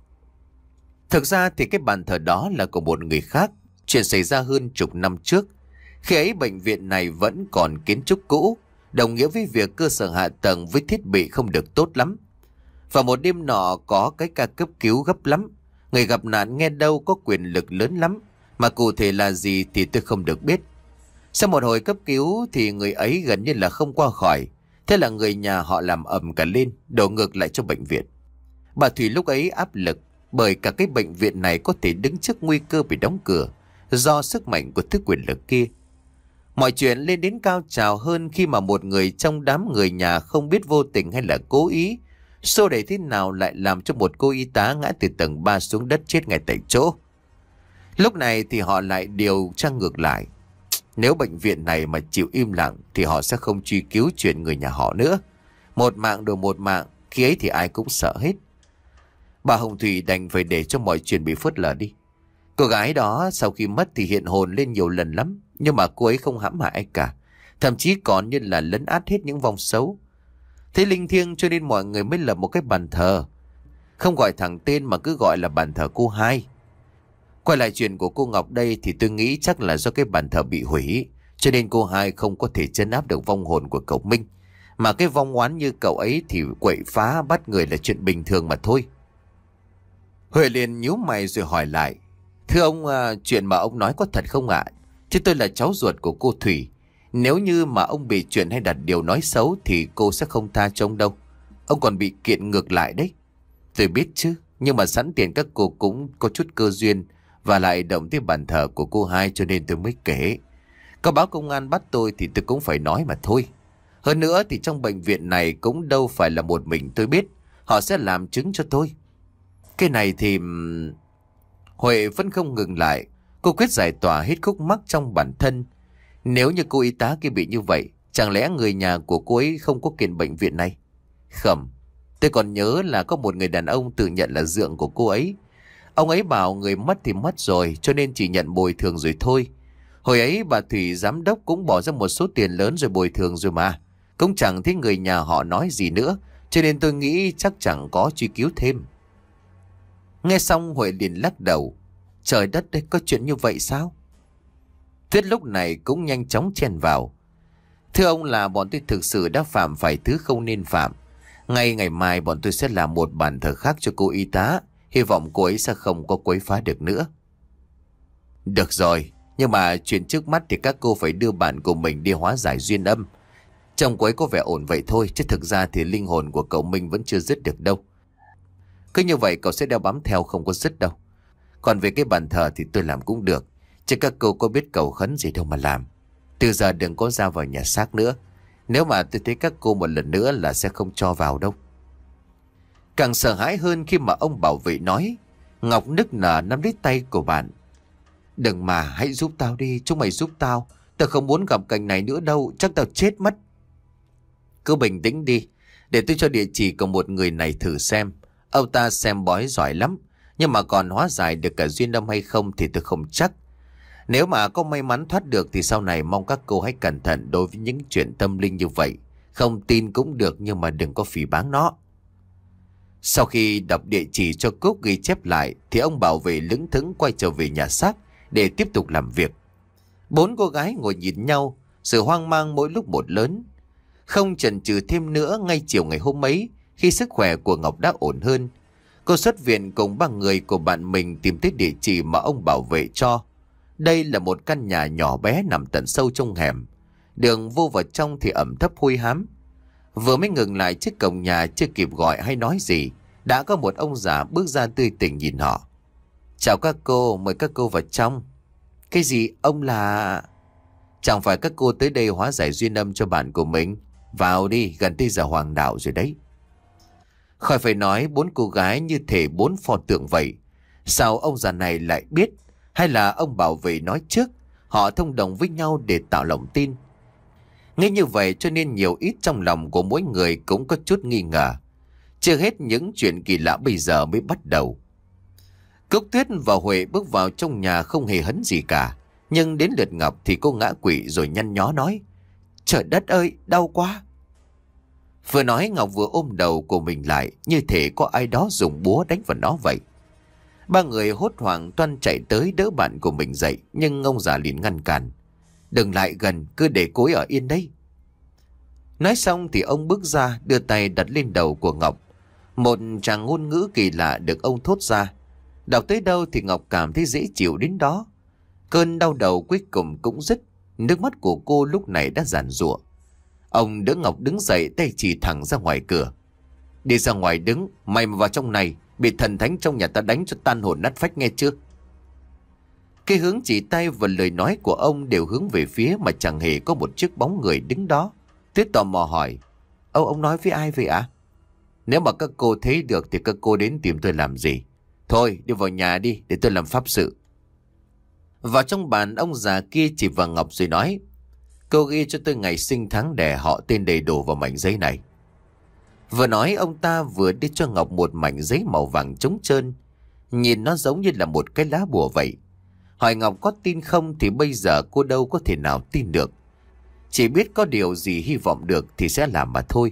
Thực ra thì cái bàn thờ đó là của một người khác. Chuyện xảy ra hơn chục năm trước. Khi ấy bệnh viện này vẫn còn kiến trúc cũ, đồng nghĩa với việc cơ sở hạ tầng với thiết bị không được tốt lắm. Và một đêm nọ có cái ca cấp cứu gấp lắm. Người gặp nạn nghe đâu có quyền lực lớn lắm, mà cụ thể là gì thì tôi không được biết. Sau một hồi cấp cứu thì người ấy gần như là không qua khỏi. Thế là người nhà họ làm ầm cả lên, đổ ngược lại cho bệnh viện. Bà Thủy lúc ấy áp lực, bởi cả cái bệnh viện này có thể đứng trước nguy cơ bị đóng cửa do sức mạnh của thứ quyền lực kia. Mọi chuyện lên đến cao trào hơn khi mà một người trong đám người nhà không biết vô tình hay là cố ý xô đẩy thế nào lại làm cho một cô y tá ngã từ tầng ba xuống đất chết ngay tại chỗ. Lúc này thì họ lại điều tra ngược lại. Nếu bệnh viện này mà chịu im lặng thì họ sẽ không truy cứu chuyện người nhà họ nữa. Một mạng đổi một mạng, khi ấy thì ai cũng sợ hết. Bà Hồng Thủy đành phải để cho mọi chuyện bị phớt lờ đi. Cô gái đó sau khi mất thì hiện hồn lên nhiều lần lắm, nhưng mà cô ấy không hãm hại ai cả. Thậm chí còn như là lấn át hết những vong xấu. Thế linh thiêng cho nên mọi người mới lập một cái bàn thờ. Không gọi thẳng tên mà cứ gọi là bàn thờ cô Hai. Quay lại chuyện của cô Ngọc đây thì tôi nghĩ chắc là do cái bàn thờ bị hủy, cho nên cô Hai không có thể trấn áp được vong hồn của cậu Minh. Mà cái vong oán như cậu ấy thì quậy phá bắt người là chuyện bình thường mà thôi. Huệ liền nhíu mày rồi hỏi lại. Thưa ông, à, chuyện mà ông nói có thật không ạ? Chứ tôi là cháu ruột của cô Thủy. Nếu như mà ông bị chuyện hay đặt điều nói xấu thì cô sẽ không tha cho ông đâu. Ông còn bị kiện ngược lại đấy. Tôi biết chứ, nhưng mà sẵn tiền các cô cũng có chút cơ duyên và lại động tới bàn thờ của cô Hai cho nên tôi mới kể. Có báo công an bắt tôi thì tôi cũng phải nói mà thôi. Hơn nữa thì trong bệnh viện này cũng đâu phải là một mình tôi biết. Họ sẽ làm chứng cho tôi. Cái này thì... Huệ vẫn không ngừng lại. Cô quyết giải tỏa hết khúc mắc trong bản thân. Nếu như cô y tá kia bị như vậy, chẳng lẽ người nhà của cô ấy không có kiện bệnh viện này? Không. Tôi còn nhớ là có một người đàn ông tự nhận là dượng của cô ấy. Ông ấy bảo người mất thì mất rồi, cho nên chỉ nhận bồi thường rồi thôi. Hồi ấy bà Thủy giám đốc cũng bỏ ra một số tiền lớn rồi bồi thường rồi mà. Cũng chẳng thấy người nhà họ nói gì nữa, cho nên tôi nghĩ chắc chẳng có truy cứu thêm. Nghe xong Huệ liền lắc đầu. Trời đất ơi, có chuyện như vậy sao? Tuyết lúc này cũng nhanh chóng chen vào. Thưa ông, là bọn tôi thực sự đã phạm phải thứ không nên phạm. Ngay ngày mai bọn tôi sẽ làm một bàn thờ khác cho cô y tá. Hy vọng cô ấy sẽ không có quấy phá được nữa. Được rồi, nhưng mà chuyện trước mắt thì các cô phải đưa bạn của mình đi hóa giải duyên âm. Chồng cô ấy có vẻ ổn vậy thôi, chứ thực ra thì linh hồn của cậu Minh vẫn chưa dứt được đâu. Cứ như vậy cậu sẽ đeo bám theo không có dứt đâu. Còn về cái bàn thờ thì tôi làm cũng được, chứ các cô có biết cầu khấn gì đâu mà làm. Từ giờ đừng có ra vào nhà xác nữa. Nếu mà tôi thấy các cô một lần nữa là sẽ không cho vào đâu. Càng sợ hãi hơn khi mà ông bảo vệ nói. Ngọc nức nở nắm lấy tay của bạn. Đừng mà, hãy giúp tao đi, chúng mày giúp tao. Tao không muốn gặp cảnh này nữa đâu, chắc tao chết mất. Cứ bình tĩnh đi, để tôi cho địa chỉ của một người này thử xem. Ông ta xem bói giỏi lắm, nhưng mà còn hóa giải được cả duyên âm hay không thì tôi không chắc. Nếu mà có may mắn thoát được thì sau này mong các cô hãy cẩn thận đối với những chuyện tâm linh như vậy. Không tin cũng được, nhưng mà đừng có phỉ báng nó. Sau khi đọc địa chỉ cho Cúc ghi chép lại thì ông bảo vệ lững thững quay trở về nhà xác để tiếp tục làm việc. Bốn cô gái ngồi nhìn nhau, sự hoang mang mỗi lúc một lớn. Không chần chừ thêm nữa, ngay chiều ngày hôm ấy, khi sức khỏe của Ngọc đã ổn hơn, cô xuất viện cùng ba người của bạn mình tìm tới địa chỉ mà ông bảo vệ cho. Đây là một căn nhà nhỏ bé nằm tận sâu trong hẻm. Đường vô vào trong thì ẩm thấp hôi hám. Vừa mới ngừng lại trước cổng nhà, chưa kịp gọi hay nói gì, đã có một ông già bước ra tươi tỉnh nhìn họ. Chào các cô, mời các cô vào trong. Cái gì, ông là... Chẳng phải các cô tới đây hóa giải duyên âm cho bạn của mình? Vào đi, gần tới giờ hoàng đạo rồi đấy. Khỏi phải nói, bốn cô gái như thể bốn pho tượng vậy. Sao ông già này lại biết? Hay là ông bảo vệ nói trước? Họ thông đồng với nhau để tạo lòng tin. Nghe như vậy cho nên nhiều ít trong lòng của mỗi người cũng có chút nghi ngờ. Chưa hết những chuyện kỳ lạ bây giờ mới bắt đầu. Cúc Tuyết và Huệ bước vào trong nhà không hề hấn gì cả. Nhưng đến lượt Ngọc thì cô ngã quỵ rồi nhăn nhó nói. Trời đất ơi, đau quá. Vừa nói Ngọc vừa ôm đầu của mình lại, như thể có ai đó dùng búa đánh vào nó vậy. Ba người hốt hoảng toan chạy tới đỡ bạn của mình dậy, nhưng ông già liền ngăn cản. Đừng lại gần, cứ để cô ấy ở yên đây. Nói xong thì ông bước ra, đưa tay đặt lên đầu của Ngọc. Một tràng ngôn ngữ kỳ lạ được ông thốt ra. Đọc tới đâu thì Ngọc cảm thấy dễ chịu đến đó. Cơn đau đầu cuối cùng cũng dứt. Nước mắt của cô lúc này đã giàn giụa. Ông đỡ Ngọc đứng dậy, tay chỉ thẳng ra ngoài cửa. Đi ra ngoài đứng, mày mà vào trong này, bị thần thánh trong nhà ta đánh cho tan hồn nát phách, nghe chưa? Cái hướng chỉ tay và lời nói của ông đều hướng về phía mà chẳng hề có một chiếc bóng người đứng đó. Tuyết tò mò hỏi. Âu, ông nói với ai vậy ạ? À? Nếu mà các cô thấy được thì các cô đến tìm tôi làm gì? Thôi đi vào nhà đi để tôi làm pháp sự. Vào trong bàn, ông già kia chỉ vào Ngọc rồi nói. Cô ghi cho tôi ngày sinh tháng đẻ họ tên đầy đủ vào mảnh giấy này. Vừa nói ông ta vừa đưa cho Ngọc một mảnh giấy màu vàng trống trơn. Nhìn nó giống như là một cái lá bùa vậy. Hỏi Ngọc có tin không thì bây giờ cô đâu có thể nào tin được. Chỉ biết có điều gì hy vọng được thì sẽ làm mà thôi.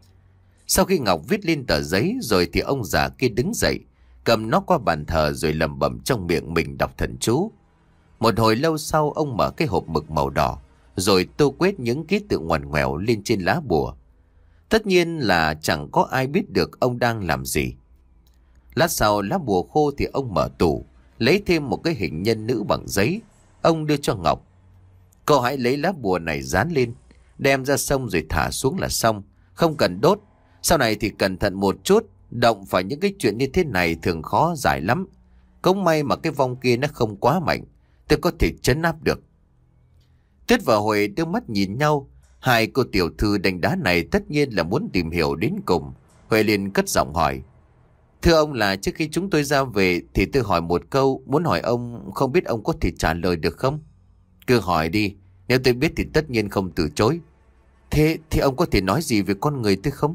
Sau khi Ngọc viết lên tờ giấy rồi thì ông già kia đứng dậy, cầm nó qua bàn thờ rồi lẩm bẩm trong miệng mình đọc thần chú. Một hồi lâu sau ông mở cái hộp mực màu đỏ, rồi tô quét những ký tự ngoằn ngoèo lên trên lá bùa. Tất nhiên là chẳng có ai biết được ông đang làm gì. Lát sau lá bùa khô thì ông mở tủ, lấy thêm một cái hình nhân nữ bằng giấy. Ông đưa cho Ngọc. Cô hãy lấy lá bùa này dán lên, đem ra sông rồi thả xuống là xong, không cần đốt. Sau này thì cẩn thận một chút, động phải những cái chuyện như thế này thường khó giải lắm. Cũng may mà cái vong kia nó không quá mạnh, tôi có thể trấn áp được. Tuyết và Huệ đưa mắt nhìn nhau. Hai cô tiểu thư đánh đá này tất nhiên là muốn tìm hiểu đến cùng. Huệ liền cất giọng hỏi. Thưa ông, là trước khi chúng tôi ra về thì tôi hỏi một câu, muốn hỏi ông, không biết ông có thể trả lời được không? Cứ hỏi đi, nếu tôi biết thì tất nhiên không từ chối. Thế thì ông có thể nói gì về con người tôi không?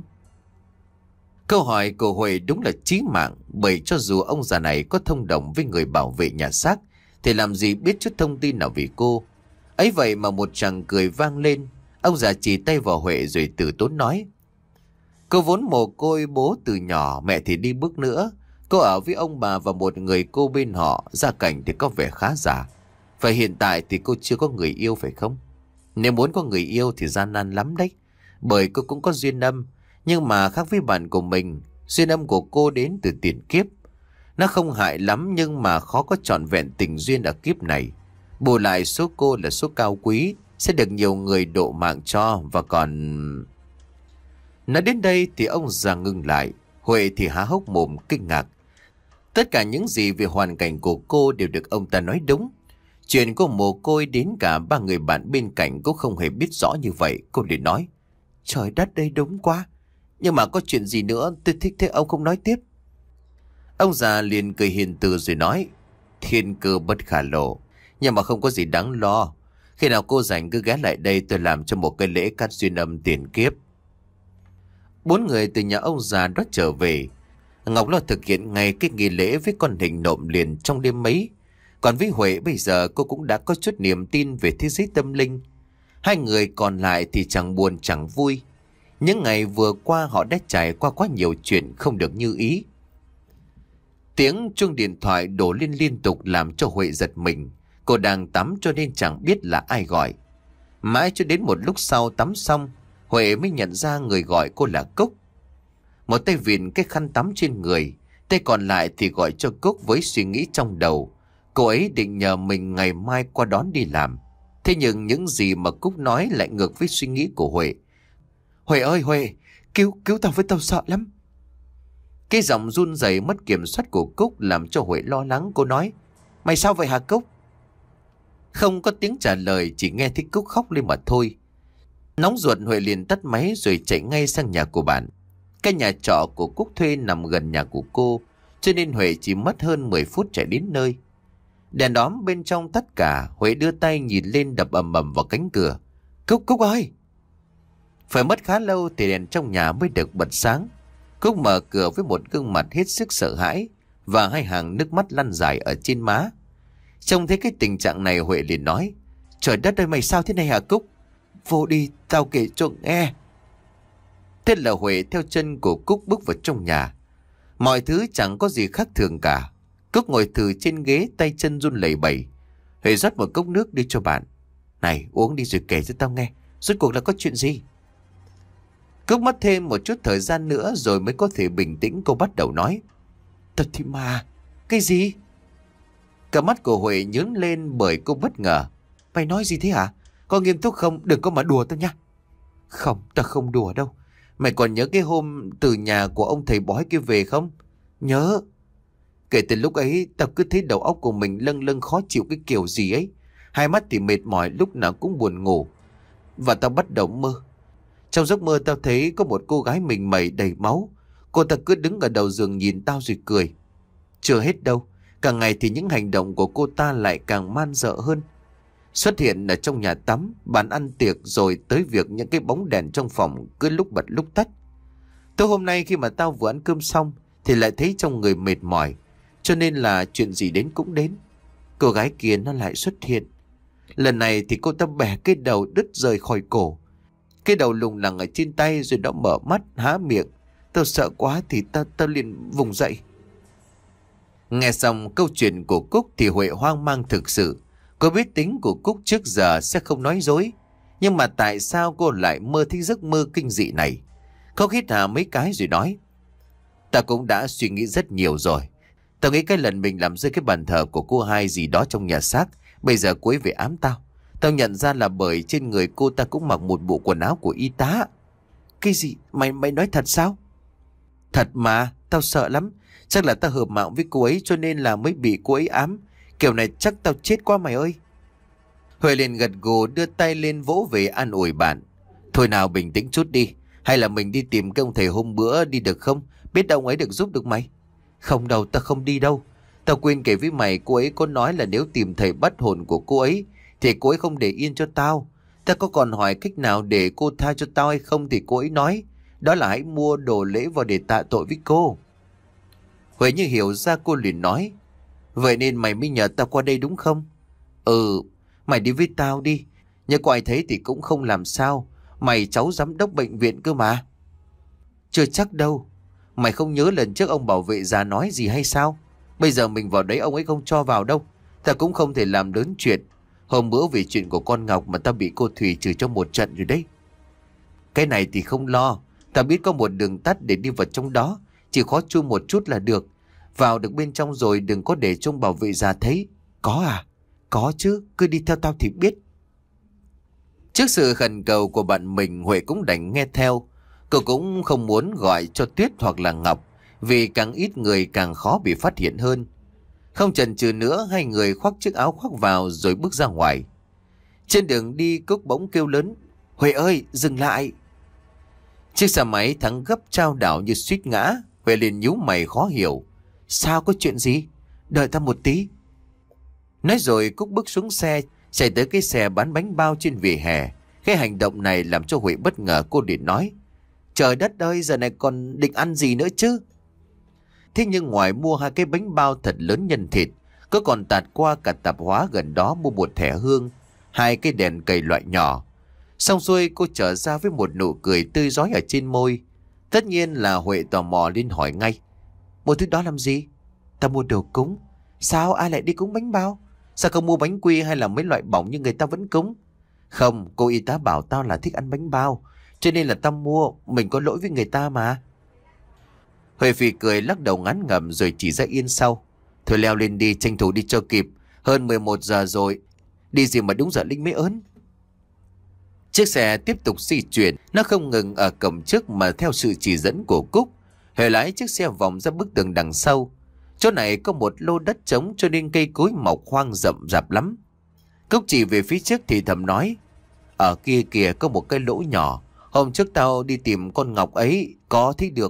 Câu hỏi của Huệ đúng là chí mạng, bởi cho dù ông già này có thông đồng với người bảo vệ nhà xác thì làm gì biết chút thông tin nào về cô. Ấy vậy mà một tràng cười vang lên. Ông già chỉ tay vào Huệ rồi từ tốn nói: Cô vốn mồ côi bố từ nhỏ, mẹ thì đi bước nữa. Cô ở với ông bà và một người cô bên họ, gia cảnh thì có vẻ khá giả. Và hiện tại thì cô chưa có người yêu phải không? Nếu muốn có người yêu thì gian nan lắm đấy. Bởi cô cũng có duyên âm, nhưng mà khác với bạn của mình, duyên âm của cô đến từ tiền kiếp. Nó không hại lắm nhưng mà khó có trọn vẹn tình duyên ở kiếp này. Bù lại số cô là số cao quý, sẽ được nhiều người độ mạng cho và còn... Nói đến đây thì ông già ngừng lại. Huệ thì há hốc mồm kinh ngạc. Tất cả những gì về hoàn cảnh của cô đều được ông ta nói đúng. Chuyện cô mồ côi đến cả ba người bạn bên cạnh cũng không hề biết rõ như vậy. Cô liền nói: Trời đất, đây đúng quá. Nhưng mà có chuyện gì nữa tôi thích thế ông không nói tiếp. Ông già liền cười hiền từ rồi nói: Thiên cơ bất khả lộ, nhưng mà không có gì đáng lo. Khi nào cô rảnh cứ ghé lại đây, tôi làm cho một cái lễ cắt duyên âm tiền kiếp. Bốn người từ nhà ông già đó trở về. Ngọc lo thực hiện ngay cái nghi lễ với con hình nộm liền trong đêm mấy. Còn với Huệ bây giờ cô cũng đã có chút niềm tin về thế giới tâm linh. Hai người còn lại thì chẳng buồn chẳng vui. Những ngày vừa qua họ đã trải qua quá nhiều chuyện không được như ý. Tiếng chuông điện thoại đổ lên liên tục làm cho Huệ giật mình. Cô đang tắm cho nên chẳng biết là ai gọi. Mãi cho đến một lúc sau tắm xong, Huệ mới nhận ra người gọi cô là Cúc. Một tay vịn cái khăn tắm trên người, tay còn lại thì gọi cho Cúc với suy nghĩ trong đầu. Cô ấy định nhờ mình ngày mai qua đón đi làm. Thế nhưng những gì mà Cúc nói lại ngược với suy nghĩ của Huệ. Huệ ơi Huệ, cứu, cứu tao với, tao sợ lắm. Cái giọng run rẩy mất kiểm soát của Cúc làm cho Huệ lo lắng. Cô nói: Mày sao vậy hả Cúc? Không có tiếng trả lời, chỉ nghe thấy Cúc khóc lên mà thôi. Nóng ruột, Huệ liền tắt máy rồi chạy ngay sang nhà của bạn. Cái nhà trọ của Cúc thuê nằm gần nhà của cô, cho nên Huệ chỉ mất hơn mười phút chạy đến nơi. Đèn đóm bên trong tất cả, Huệ đưa tay nhìn lên đập ầm ầm vào cánh cửa. Cúc, Cúc ơi! Phải mất khá lâu thì đèn trong nhà mới được bật sáng. Cúc mở cửa với một gương mặt hết sức sợ hãi và hai hàng nước mắt lăn dài ở trên má. Trông thấy cái tình trạng này, Huệ liền nói: Trời đất ơi, mày sao thế này hả Cúc? Vô đi, tao kể cho nghe. Thế là Huệ theo chân của Cúc bước vào trong nhà. Mọi thứ chẳng có gì khác thường cả. Cúc ngồi thử trên ghế, tay chân run lẩy bẩy. Huệ rót một cốc nước đi cho bạn. Này, uống đi rồi kể cho tao nghe, rốt cuộc là có chuyện gì? Cúc mất thêm một chút thời gian nữa rồi mới có thể bình tĩnh. Cô bắt đầu nói: Thật thì mà. Cái gì? Cả mắt của Huệ nhướng lên bởi cô bất ngờ. Mày nói gì thế hả? Có nghiêm túc không? Đừng có mà đùa tao nha. Không, tao không đùa đâu. Mày còn nhớ cái hôm từ nhà của ông thầy bói kia về không? Nhớ. Kể từ lúc ấy tao cứ thấy đầu óc của mình lâng lâng khó chịu cái kiểu gì ấy. Hai mắt thì mệt mỏi, lúc nào cũng buồn ngủ. Và tao bắt đầu mơ. Trong giấc mơ tao thấy có một cô gái mình mẩy đầy máu. Cô ta cứ đứng ở đầu giường nhìn tao rồi cười. Chưa hết đâu, càng ngày thì những hành động của cô ta lại càng man dợ hơn. Xuất hiện ở trong nhà tắm, bàn ăn tiệc, rồi tới việc những cái bóng đèn trong phòng cứ lúc bật lúc tắt. Tối hôm nay khi mà tao vừa ăn cơm xong thì lại thấy trong người mệt mỏi, cho nên là chuyện gì đến cũng đến. Cô gái kia nó lại xuất hiện. Lần này thì cô ta bẻ cái đầu đứt rời khỏi cổ. Cái đầu lủng lẳng ở trên tay rồi nó mở mắt há miệng. Tao sợ quá thì tao tao liền vùng dậy. Nghe xong câu chuyện của Cúc thì Huệ hoang mang thực sự. Cô biết tính của Cúc trước giờ sẽ không nói dối. Nhưng mà tại sao cô lại mơ thấy giấc mơ kinh dị này? Cô hít hà mấy cái rồi nói: Ta cũng đã suy nghĩ rất nhiều rồi. Tao nghĩ cái lần mình làm rơi cái bàn thờ của cô hai gì đó trong nhà xác, bây giờ cô ấy về ám tao. Tao nhận ra là bởi trên người cô ta cũng mặc một bộ quần áo của y tá. Cái gì? Mày mày nói thật sao? Thật mà, tao sợ lắm. Chắc là tao hợp mạng với cô ấy cho nên là mới bị cô ấy ám. Kiểu này chắc tao chết quá mày ơi. Huệ liền gật gù đưa tay lên vỗ về an ủi bạn. Thôi nào, bình tĩnh chút đi. Hay là mình đi tìm cái ông thầy hôm bữa đi được không? Biết ông ấy được giúp được mày. Không đâu, tao không đi đâu. Tao quên kể với mày, cô ấy có nói là nếu tìm thầy bắt hồn của cô ấy thì cô ấy không để yên cho tao. Tao có còn hỏi cách nào để cô tha cho tao hay không thì cô ấy nói đó là hãy mua đồ lễ vào để tạ tội với cô. Huệ như hiểu ra, cô liền nói: Vậy nên mày mới nhờ tao qua đây đúng không? Ừ, mày đi với tao đi. Nhớ có ai thấy thì cũng không làm sao. Mày cháu giám đốc bệnh viện cơ mà. Chưa chắc đâu. Mày không nhớ lần trước ông bảo vệ già nói gì hay sao? Bây giờ mình vào đấy ông ấy không cho vào đâu. Ta cũng không thể làm lớn chuyện. Hôm bữa vì chuyện của con Ngọc mà ta bị cô Thùy trừ cho một trận rồi đấy. Cái này thì không lo. Ta biết có một đường tắt để đi vào trong đó. Chỉ khó chui một chút là được. Vào được bên trong rồi đừng có để trông bảo vệ già thấy. Có à? Có chứ, cứ đi theo tao thì biết. Trước sự khẩn cầu của bạn mình, Huệ cũng đành nghe theo. Cô cũng không muốn gọi cho Tuyết hoặc là Ngọc, vì càng ít người càng khó bị phát hiện hơn. Không chần chừ nữa, hai người khoác chiếc áo khoác vào rồi bước ra ngoài. Trên đường đi, Cúc bỗng kêu lớn: Huệ ơi, dừng lại! Chiếc xe máy thắng gấp trao đảo như suýt ngã. Huệ liền nhíu mày khó hiểu: Sao, có chuyện gì? Đợi ta một tí. Nói rồi Cúc bước xuống xe, chạy tới cái xe bán bánh bao trên vỉa hè. Cái hành động này làm cho Huệ bất ngờ. Cô liền nói: Trời đất ơi, giờ này còn định ăn gì nữa chứ? Thế nhưng ngoài mua hai cái bánh bao thật lớn nhân thịt, cô còn tạt qua cả tạp hóa gần đó mua một thẻ hương, hai cái đèn cầy loại nhỏ. Xong xuôi cô trở ra với một nụ cười tươi rói ở trên môi. Tất nhiên là Huệ tò mò lên hỏi ngay: Mua thứ đó làm gì? Ta mua đồ cúng. Sao, ai lại đi cúng bánh bao? Sao không mua bánh quy hay là mấy loại bỏng như người ta vẫn cúng? Không, cô y tá bảo tao là thích ăn bánh bao, cho nên là tao mua. Mình có lỗi với người ta mà. Huệ phì cười lắc đầu ngán ngẩm rồi chỉ ra yên sau: Thôi leo lên đi, tranh thủ đi cho kịp. Hơn mười một giờ rồi. Đi gì mà đúng giờ Linh mới ớn. Chiếc xe tiếp tục di chuyển. Nó không ngừng ở cổng trước mà theo sự chỉ dẫn của Cúc, Huệ lái chiếc xe vòng ra bức tường đằng sau. Chỗ này có một lô đất trống cho nên cây cối mọc hoang rậm rạp lắm. Cúc chỉ về phía trước thì thầm nói: Ở kia kìa có một cái lỗ nhỏ. Hôm trước tao đi tìm con Ngọc ấy, có thấy được.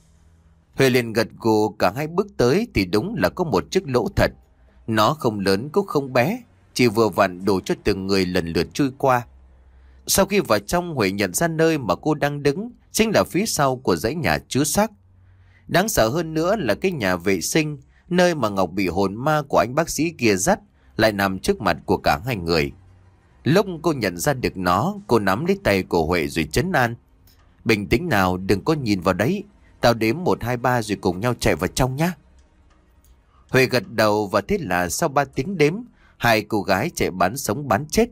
Huệ liền gật gù. Cả hai bước tới thì đúng là có một chiếc lỗ thật. Nó không lớn cũng không bé, chỉ vừa vặn đủ cho từng người lần lượt chui qua. Sau khi vào trong, Huệ nhận ra nơi mà cô đang đứng chính là phía sau của dãy nhà chứa xác. Đáng sợ hơn nữa là cái nhà vệ sinh, nơi mà Ngọc bị hồn ma của anh bác sĩ kia dắt, lại nằm trước mặt của cả hai người. Lúc cô nhận ra được nó, cô nắm lấy tay của Huệ rồi trấn an: Bình tĩnh nào, đừng có nhìn vào đấy. Tao đếm một hai ba rồi cùng nhau chạy vào trong nhá. Huệ gật đầu, và thế là sau ba tiếng đếm, hai cô gái chạy bán sống bán chết.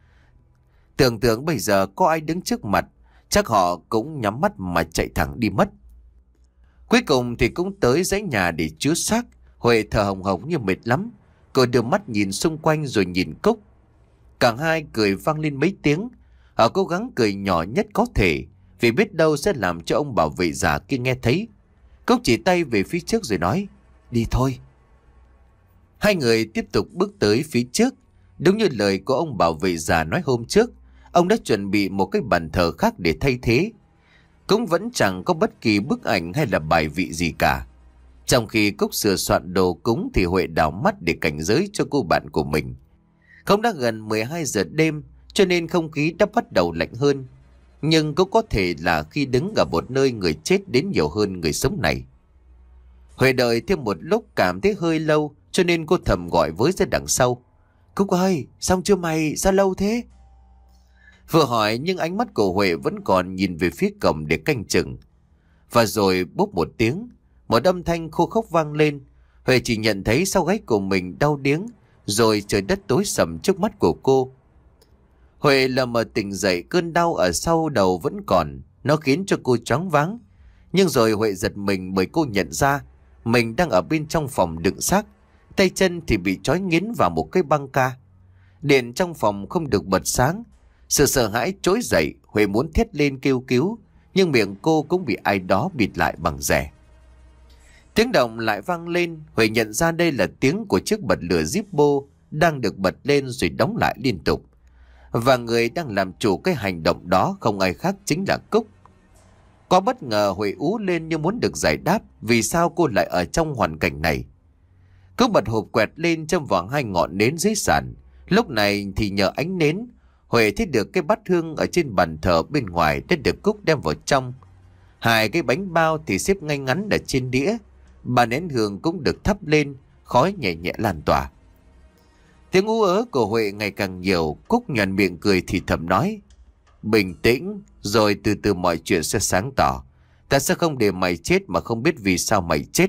Tưởng tượng bây giờ có ai đứng trước mặt, chắc họ cũng nhắm mắt mà chạy thẳng đi mất. Cuối cùng thì cũng tới dãy nhà để chứa xác. Huệ thở hồng hộc như mệt lắm. Cô đưa mắt nhìn xung quanh rồi nhìn Cúc. Cả hai cười vang lên mấy tiếng. Họ cố gắng cười nhỏ nhất có thể, vì biết đâu sẽ làm cho ông bảo vệ già kia nghe thấy. Cúc chỉ tay về phía trước rồi nói: Đi thôi. Hai người tiếp tục bước tới phía trước. Đúng như lời của ông bảo vệ già nói hôm trước, ông đã chuẩn bị một cái bàn thờ khác để thay thế. Cũng vẫn chẳng có bất kỳ bức ảnh hay là bài vị gì cả. Trong khi Cúc sửa soạn đồ cúng thì Huệ đảo mắt để cảnh giới cho cô bạn của mình. Không đã gần mười hai giờ đêm, cho nên không khí đã bắt đầu lạnh hơn. Nhưng cũng có thể là khi đứng ở một nơi người chết đến nhiều hơn người sống này. Huệ đợi thêm một lúc cảm thấy hơi lâu, cho nên cô thầm gọi với ra đằng sau: Cúc ơi, xong chưa mày, sao lâu thế? Vừa hỏi nhưng ánh mắt của Huệ vẫn còn nhìn về phía cổng để canh chừng. Và rồi bốp một tiếng, một âm thanh khô khốc vang lên. Huệ chỉ nhận thấy sau gáy của mình đau điếng, rồi trời đất tối sầm trước mắt của cô. Huệ lờ mờ tỉnh dậy, cơn đau ở sau đầu vẫn còn, nó khiến cho cô choáng váng. Nhưng rồi Huệ giật mình bởi cô nhận ra mình đang ở bên trong phòng đựng xác, tay chân thì bị trói nghiến vào một cái băng ca. Điện trong phòng không được bật sáng. Sự sợ hãi trỗi dậy, Huệ muốn thét lên kêu cứu, nhưng miệng cô cũng bị ai đó bịt lại bằng rẻ. Tiếng động lại vang lên. Huệ nhận ra đây là tiếng của chiếc bật lửa Zippo đang được bật lên rồi đóng lại liên tục. Và người đang làm chủ cái hành động đó không ai khác chính là Cúc. Có bất ngờ Huệ ú lên như muốn được giải đáp vì sao cô lại ở trong hoàn cảnh này. Cúc bật hộp quẹt lên châm vào hai ngọn nến dưới sàn. Lúc này thì nhờ ánh nến, Huệ thấy được cái bát hương ở trên bàn thờ bên ngoài đã được Cúc đem vào trong. Hai cái bánh bao thì xếp ngay ngắn ở trên đĩa. Ba nén hương cũng được thắp lên, khói nhẹ nhẹ lan tỏa. Tiếng ú ớ của Huệ ngày càng nhiều. Cúc nhoẻn miệng cười thì thầm nói: bình tĩnh, rồi từ từ mọi chuyện sẽ sáng tỏ. Ta sẽ không để mày chết mà không biết vì sao mày chết.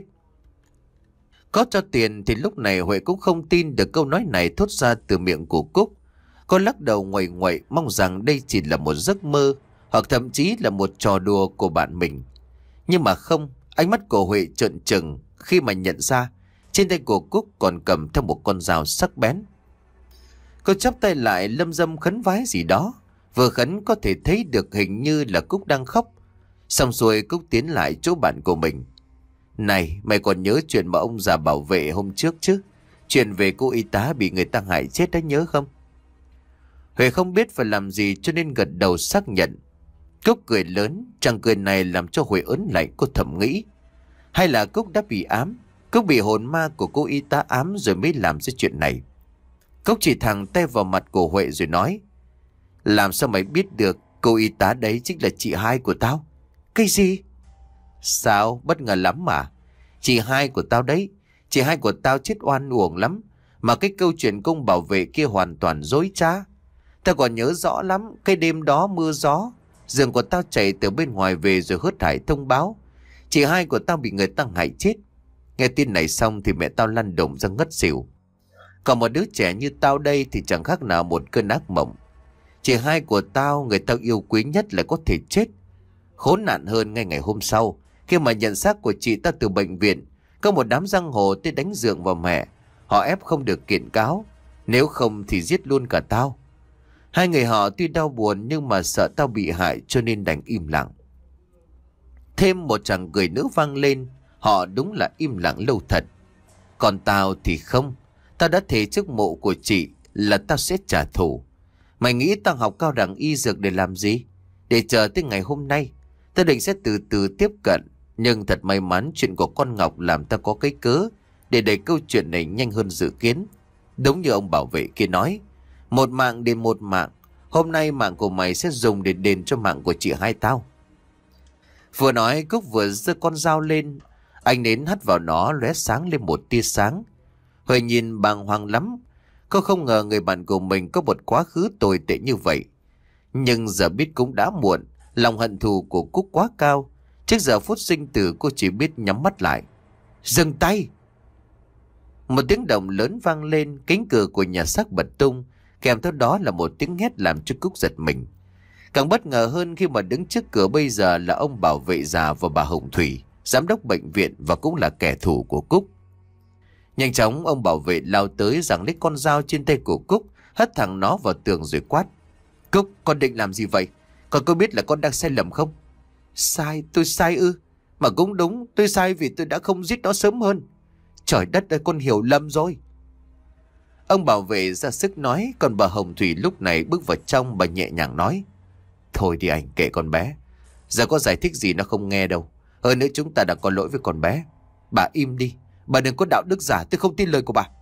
Có cho tiền thì lúc này Huệ cũng không tin được câu nói này thốt ra từ miệng của Cúc. Cô lắc đầu nguậy nguậy, mong rằng đây chỉ là một giấc mơ, hoặc thậm chí là một trò đùa của bạn mình. Nhưng mà không, ánh mắt của Huệ trợn trừng khi mà nhận ra trên tay của Cúc còn cầm theo một con dao sắc bén. Cô chắp tay lại lâm dâm khấn vái gì đó. Vừa khấn có thể thấy được hình như là Cúc đang khóc. Xong rồi Cúc tiến lại chỗ bạn của mình. Này, mày còn nhớ chuyện mà ông già bảo vệ hôm trước chứ? Chuyện về cô y tá bị người ta hại chết đã nhớ không? Huệ không biết phải làm gì cho nên gật đầu xác nhận. Cúc cười lớn, chàng cười này làm cho Huệ ớn lạnh. Cô thầm nghĩ, hay là Cúc đã bị ám? Cúc bị hồn ma của cô y tá ám rồi mới làm ra chuyện này. Cúc chỉ thẳng tay vào mặt của Huệ rồi nói: làm sao mày biết được cô y tá đấy chính là chị hai của tao? Cái gì? Sao? Bất ngờ lắm mà. Chị hai của tao đấy. Chị hai của tao chết oan uổng lắm. Mà cái câu chuyện công bảo vệ kia hoàn toàn dối trá. Tao còn nhớ rõ lắm. Cái đêm đó mưa gió, giường của tao chạy từ bên ngoài về rồi hớt hải thông báo chị hai của tao bị người ta hại chết. Nghe tin này xong thì mẹ tao lăn đùng ra ngất xỉu. Còn một đứa trẻ như tao đây thì chẳng khác nào một cơn ác mộng. Chị hai của tao, người tao yêu quý nhất lại có thể chết. Khốn nạn hơn, ngay ngày hôm sau, khi mà nhận xác của chị ta từ bệnh viện, có một đám giang hồ tới đánh dượng vào mẹ. Họ ép không được kiện cáo, nếu không thì giết luôn cả tao. Hai người họ tuy đau buồn nhưng mà sợ tao bị hại cho nên đành im lặng. Thêm một chàng cười nữa vang lên. Họ đúng là im lặng lâu thật. Còn tao thì không. Tao đã thề trước mộ của chị là tao sẽ trả thù. Mày nghĩ tao học cao đẳng y dược để làm gì? Để chờ tới ngày hôm nay. Tao định sẽ từ từ tiếp cận. Nhưng thật may mắn chuyện của con Ngọc làm tao có cái cớ để đẩy câu chuyện này nhanh hơn dự kiến. Đúng như ông bảo vệ kia nói, một mạng đền một mạng. Hôm nay mạng của mày sẽ dùng để đền cho mạng của chị hai tao. Vừa nói Cúc vừa giơ con dao lên. Ánh nến hắt vào nó lóe sáng lên một tia sáng. Huệ nhìn bàng hoàng lắm. Cô không ngờ người bạn của mình có một quá khứ tồi tệ như vậy. Nhưng giờ biết cũng đã muộn. Lòng hận thù của Cúc quá cao. Trước giờ phút sinh tử cô chỉ biết nhắm mắt lại. Dừng tay! Một tiếng động lớn vang lên. Cánh cửa của nhà xác bật tung. Kèm theo đó là một tiếng hét làm cho Cúc giật mình. Càng bất ngờ hơn khi mà đứng trước cửa bây giờ là ông bảo vệ già và bà Hồng Thủy, giám đốc bệnh viện và cũng là kẻ thù của Cúc. Nhanh chóng ông bảo vệ lao tới giằng lấy con dao trên tay của Cúc, hất thẳng nó vào tường rồi quát: Cúc, con định làm gì vậy? Con có biết là con đang sai lầm không? Sai? Tôi sai ư? Mà cũng đúng, tôi sai vì tôi đã không giết nó sớm hơn. Trời đất ơi, con hiểu lầm rồi. Ông bảo vệ ra sức nói. Còn bà Hồng Thủy lúc này bước vào trong, bà nhẹ nhàng nói: Thôi đi anh, kệ con bé. Giờ có giải thích gì nó không nghe đâu. Hơn nữa chúng ta đã có lỗi với con bé. Bà im đi. Bà đừng có đạo đức giả, tôi không tin lời của bà.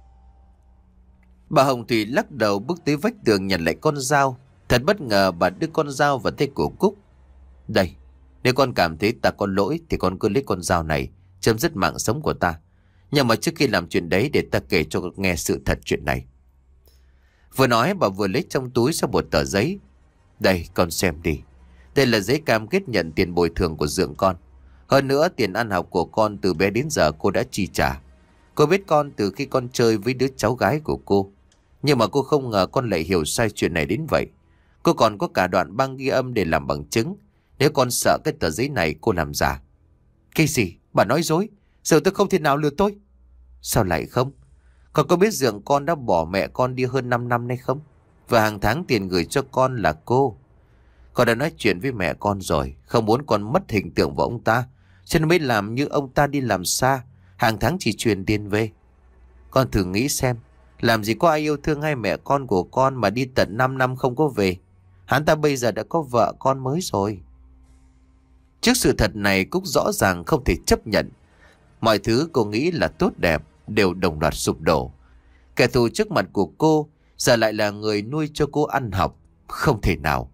Bà Hồng Thủy lắc đầu bước tới vách tường nhận lại con dao. Thật bất ngờ bà đưa con dao vào tay của Cúc. Đây, nếu con cảm thấy ta có lỗi thì con cứ lấy con dao này chấm dứt mạng sống của ta. Nhưng mà trước khi làm chuyện đấy, để ta kể cho nghe sự thật chuyện này. Vừa nói bà vừa lấy trong túi ra một tờ giấy. Đây, con xem đi. Đây là giấy cam kết nhận tiền bồi thường của dượng con. Hơn nữa tiền ăn học của con từ bé đến giờ cô đã chi trả. Cô biết con từ khi con chơi với đứa cháu gái của cô. Nhưng mà cô không ngờ con lại hiểu sai chuyện này đến vậy. Cô còn có cả đoạn băng ghi âm để làm bằng chứng. Nếu con sợ cái tờ giấy này cô làm giả. Cái gì? Bà nói dối. Giờ tôi không thể nào lừa tôi. Sao lại không? Con có biết dượng con đã bỏ mẹ con đi hơn 5 năm nay không? Và hàng tháng tiền gửi cho con là cô. Con đã nói chuyện với mẹ con rồi. Không muốn con mất hình tượng của ông ta, cho nên mới làm như ông ta đi làm xa, hàng tháng chỉ truyền tiền về. Con thử nghĩ xem, làm gì có ai yêu thương hai mẹ con của con mà đi tận 5 năm không có về. Hắn ta bây giờ đã có vợ con mới rồi. Trước sự thật này Cúc rõ ràng không thể chấp nhận. Mọi thứ cô nghĩ là tốt đẹp đều đồng loạt sụp đổ. Kẻ thù trước mặt của cô giờ lại là người nuôi cho cô ăn học. Không thể nào.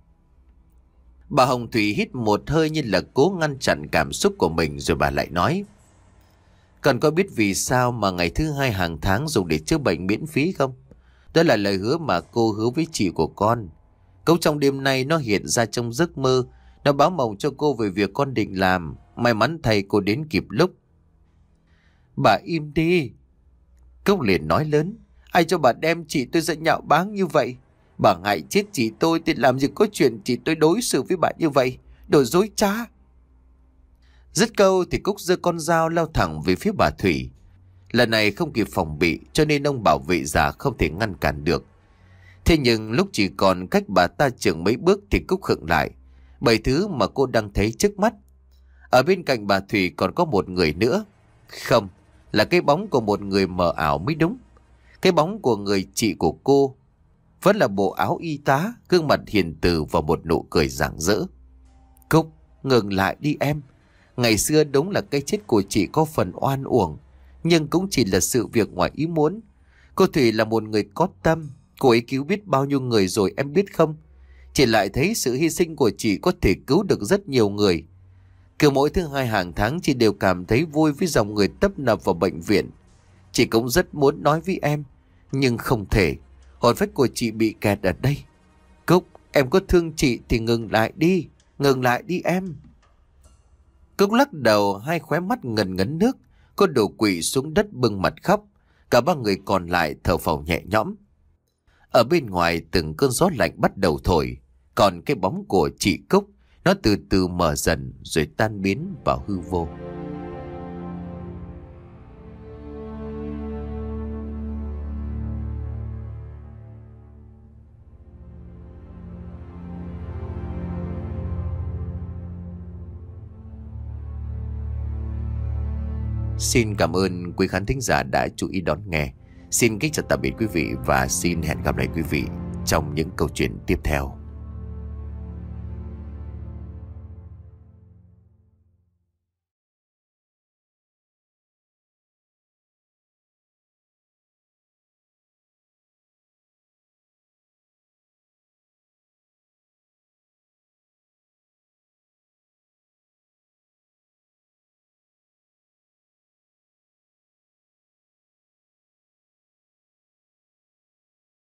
Bà Hồng Thủy hít một hơi như là cố ngăn chặn cảm xúc của mình, rồi bà lại nói: Còn có biết vì sao mà ngày thứ hai hàng tháng dùng để chữa bệnh miễn phí không? Đó là lời hứa mà cô hứa với chị của con. Câu trong đêm nay nó hiện ra trong giấc mơ. Nó báo mộng cho cô về việc con định làm. May mắn thầy cô đến kịp lúc. Bà im đi. Cốc liền nói lớn: Ai cho bà đem chị tôi ra nhạo báng như vậy? Bà ngại chết chị tôi thì làm gì có chuyện chị tôi đối xử với bà như vậy. Đồ dối trá. Dứt câu thì Cúc giơ con dao lao thẳng về phía bà Thủy. Lần này không kịp phòng bị cho nên ông bảo vệ già không thể ngăn cản được. Thế nhưng lúc chỉ còn cách bà ta chừng mấy bước thì Cúc khựng lại, bởi thứ mà cô đang thấy trước mắt. Ở bên cạnh bà Thủy còn có một người nữa. Không, là cái bóng của một người mờ ảo mới đúng. Cái bóng của người chị của cô. Vẫn là bộ áo y tá, gương mặt hiền từ và một nụ cười rạng rỡ. Cúc, ngừng lại đi em. Ngày xưa đúng là cái chết của chị có phần oan uổng, nhưng cũng chỉ là sự việc ngoài ý muốn. Cô Thủy là một người có tâm. Cô ấy cứu biết bao nhiêu người rồi em biết không? Chị lại thấy sự hy sinh của chị có thể cứu được rất nhiều người. Cứ mỗi thứ hai hàng tháng chị đều cảm thấy vui với dòng người tấp nập vào bệnh viện. Chị cũng rất muốn nói với em, nhưng không thể. Hồn phách của chị bị kẹt ở đây. Cúc, em có thương chị thì ngừng lại đi. Ngừng lại đi em. Cúc lắc đầu, hai khóe mắt ngần ngấn nước. Cô đổ quỵ xuống đất bưng mặt khóc. Cả ba người còn lại thở phào nhẹ nhõm. Ở bên ngoài từng cơn gió lạnh bắt đầu thổi. Còn cái bóng của chị Cúc, nó từ từ mở dần rồi tan biến vào hư vô. Xin cảm ơn quý khán thính giả đã chú ý đón nghe. Xin kính chào tạm biệt quý vị và xin hẹn gặp lại quý vị trong những câu chuyện tiếp theo.